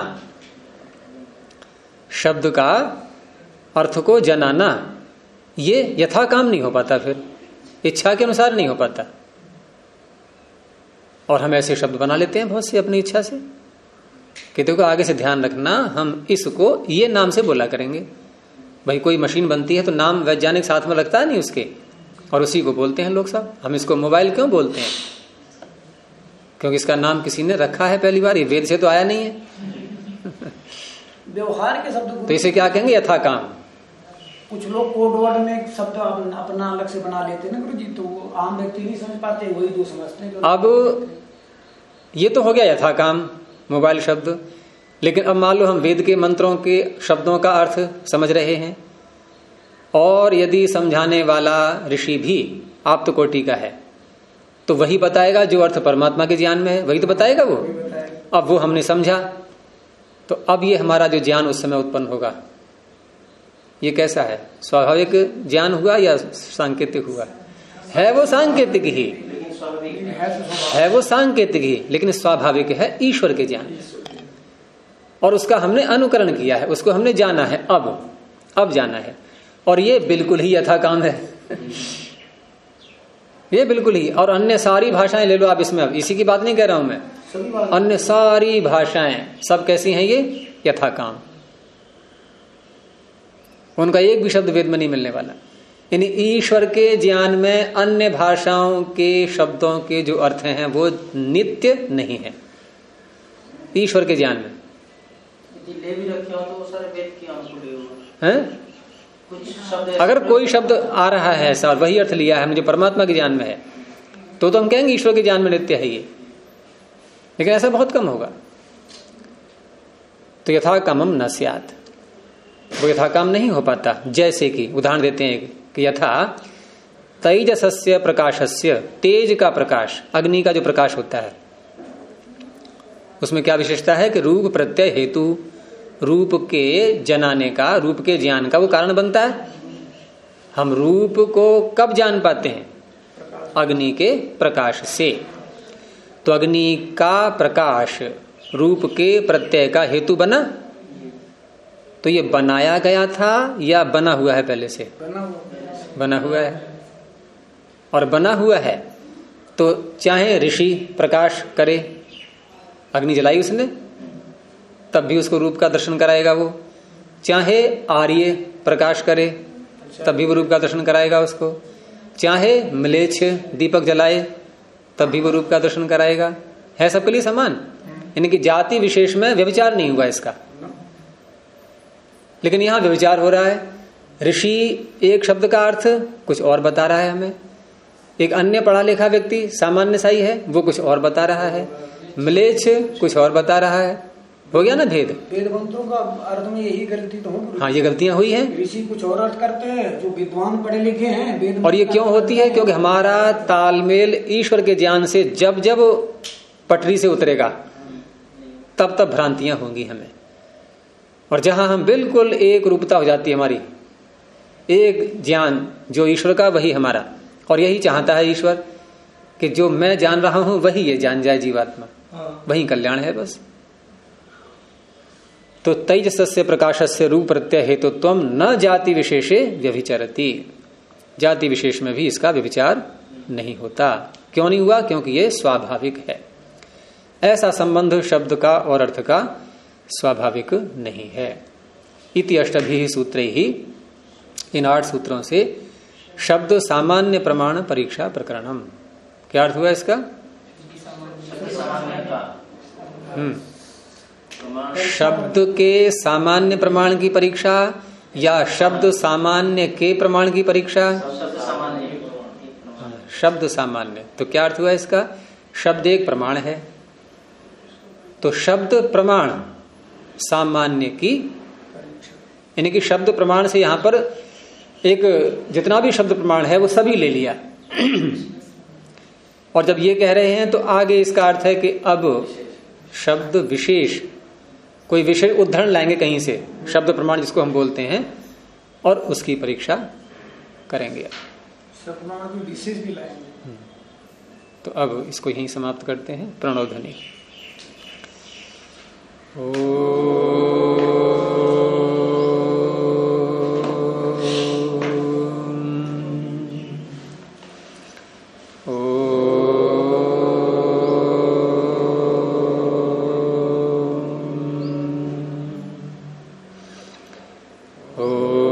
शब्द का अर्थ को जनाना, ये यथा काम नहीं हो पाता, फिर इच्छा के अनुसार नहीं हो पाता। और हम ऐसे शब्द बना लेते हैं बहुत से अपनी इच्छा से कि देखो आगे से ध्यान रखना, हम इसको ये नाम से बोला करेंगे। भाई कोई मशीन बनती है तो नाम वैज्ञानिक साथ में लगता है नहीं उसके, और उसी को बोलते हैं लोग साहब। हम इसको मोबाइल क्यों बोलते हैं? क्योंकि इसका नाम किसी ने रखा है पहली बार, ये वेद से तो आया नहीं है। व्यवहार के शब्द तो इसे क्या कहेंगे? यथा काम। कुछ लोग कोड वर्ड में शब्द अपना अलग से बना लेते हैं ना गुरु जी, तो वो आम व्यक्ति नहीं समझ पाते, वही जो समझते हैं। अब ये तो हो गया यथा काम मोबाइल शब्द, लेकिन अब मान लो हम वेद के मंत्रों के शब्दों का अर्थ समझ रहे हैं, और यदि समझाने वाला ऋषि भी आप्त कोटि का है तो वही बताएगा जो अर्थ परमात्मा के ज्ञान में है, वही तो बताएगा वो। अब वो हमने समझा तो अब ये हमारा जो ज्ञान उस समय उत्पन्न होगा ये कैसा है? स्वाभाविक ज्ञान हुआ या सांकेतिक हुआ? है वो सांकेतिक ही, है वो सांकेतिक ही, लेकिन स्वाभाविक है ईश्वर के ज्ञान, और उसका हमने अनुकरण किया है, उसको हमने जाना है, अब जाना है। और ये बिल्कुल ही यथा काम है, ये बिल्कुल ही। और अन्य सारी भाषाएं ले लो आप इसमें, अब इसी की बात नहीं कह रहा हूं मैं, अन्य सारी भाषाएं सब कैसी हैं? ये यथा काम। उनका एक भी शब्द वेद में नहीं मिलने वाला। यानी ईश्वर के ज्ञान में अन्य भाषाओं के शब्दों के जो अर्थ हैं वो नित्य नहीं है ईश्वर के ज्ञान में। ले भी रखे हो तो सारे वेद की अनुकूल हैं? अगर कोई शब्द आ रहा है ऐसा और वही अर्थ लिया है मुझे परमात्मा के ज्ञान में है तो हम कहेंगे ईश्वर के ज्ञान में नित्य है ये, लेकिन ऐसा बहुत कम होगा। तो यथा कामम न स्यात्, वो यथा काम नहीं हो पाता। जैसे कि उदाहरण देते हैं कि यथा तेजसस्य प्रकाशस्य, तेज का प्रकाश, अग्नि का जो प्रकाश होता है उसमें क्या विशेषता है कि रूप प्रत्यय हेतु, रूप के जनाने का, रूप के ज्ञान का वो कारण बनता है। हम रूप को कब जान पाते हैं? अग्नि के प्रकाश से। तो अग्नि का प्रकाश रूप के प्रत्यय का हेतु बना, तो ये बनाया गया था या बना हुआ है पहले से? बना हुआ है। और बना हुआ है तो चाहे ऋषि प्रकाश करे, अग्नि जलाई उसने, तब भी उसको रूप का दर्शन कराएगा वो। चाहे आर्य प्रकाश करे, तब भी वो रूप का दर्शन कराएगा उसको। चाहे म्लेच्छ दीपक जलाए, तब भी वो रूप का दर्शन कराएगा। है सबके लिए समान, यानी कि जाति विशेष में व्यभिचार नहीं हुआ इसका। लेकिन यहां व्यभिचार हो रहा है। ऋषि एक शब्द का अर्थ कुछ और बता रहा है हमें, एक अन्य पढ़ा लिखा व्यक्ति सामान्य सा ही है वो कुछ और बता रहा है, म्लेच्छ कुछ और बता रहा है। हो गया ना भेद? वेदवंतों का अर्थ में यही गलती तो होगी। हाँ, ये गलतियां हुई हैं। ऋषि कुछ और अर्थ करते हैं, जो विद्वान पढ़े लिखे हैं वेद। और ये क्यों होती है? क्योंकि हमारा तालमेल ईश्वर के ज्ञान से जब जब पटरी से उतरेगा तब तब भ्रांतियां होंगी हमें। और जहां हम बिल्कुल एक रूपता हो जाती है हमारी, एक ज्ञान जो ईश्वर का वही हमारा, और यही चाहता है ईश्वर कि जो मैं जान रहा हूं वही ये जान जाए जीवात्मा, वही कल्याण है बस। तो तेजसस्य प्रकाशस्य रूप प्रत्यय हेतुत्वम न जाति विशेषे व्यभिचरति, जाति विशेष में भी इसका व्यभिचार नहीं होता। क्यों नहीं हुआ? क्योंकि ये स्वाभाविक है। ऐसा संबंध शब्द का और अर्थ का स्वाभाविक नहीं है। इति अष्टभिः सूत्रैहि, इन 8 सूत्रों से शब्द सामान्य प्रमाण परीक्षा प्रकरणम। क्या अर्थ हुआ इसका? शब्द के सामान्य प्रमाण की परीक्षा या शब्द सामान्य के प्रमाण की परीक्षा? शब्द सामान्य। तो क्या अर्थ हुआ इसका? शब्द एक प्रमाण है, तो शब्द प्रमाण सामान्य की, यानी कि शब्द प्रमाण से यहां पर एक जितना भी शब्द प्रमाण है वो सभी ले लिया। और जब ये कह रहे हैं तो आगे इसका अर्थ है कि अब शब्द विशेष, कोई विशेष उदाहरण लाएंगे कहीं से, शब्द प्रमाण जिसको हम बोलते हैं, और उसकी परीक्षा करेंगे। शब्द प्रमाण की विशेष भी लाएंगे। तो अब इसको यहीं समाप्त करते हैं। प्रणव ध्वनि। ओ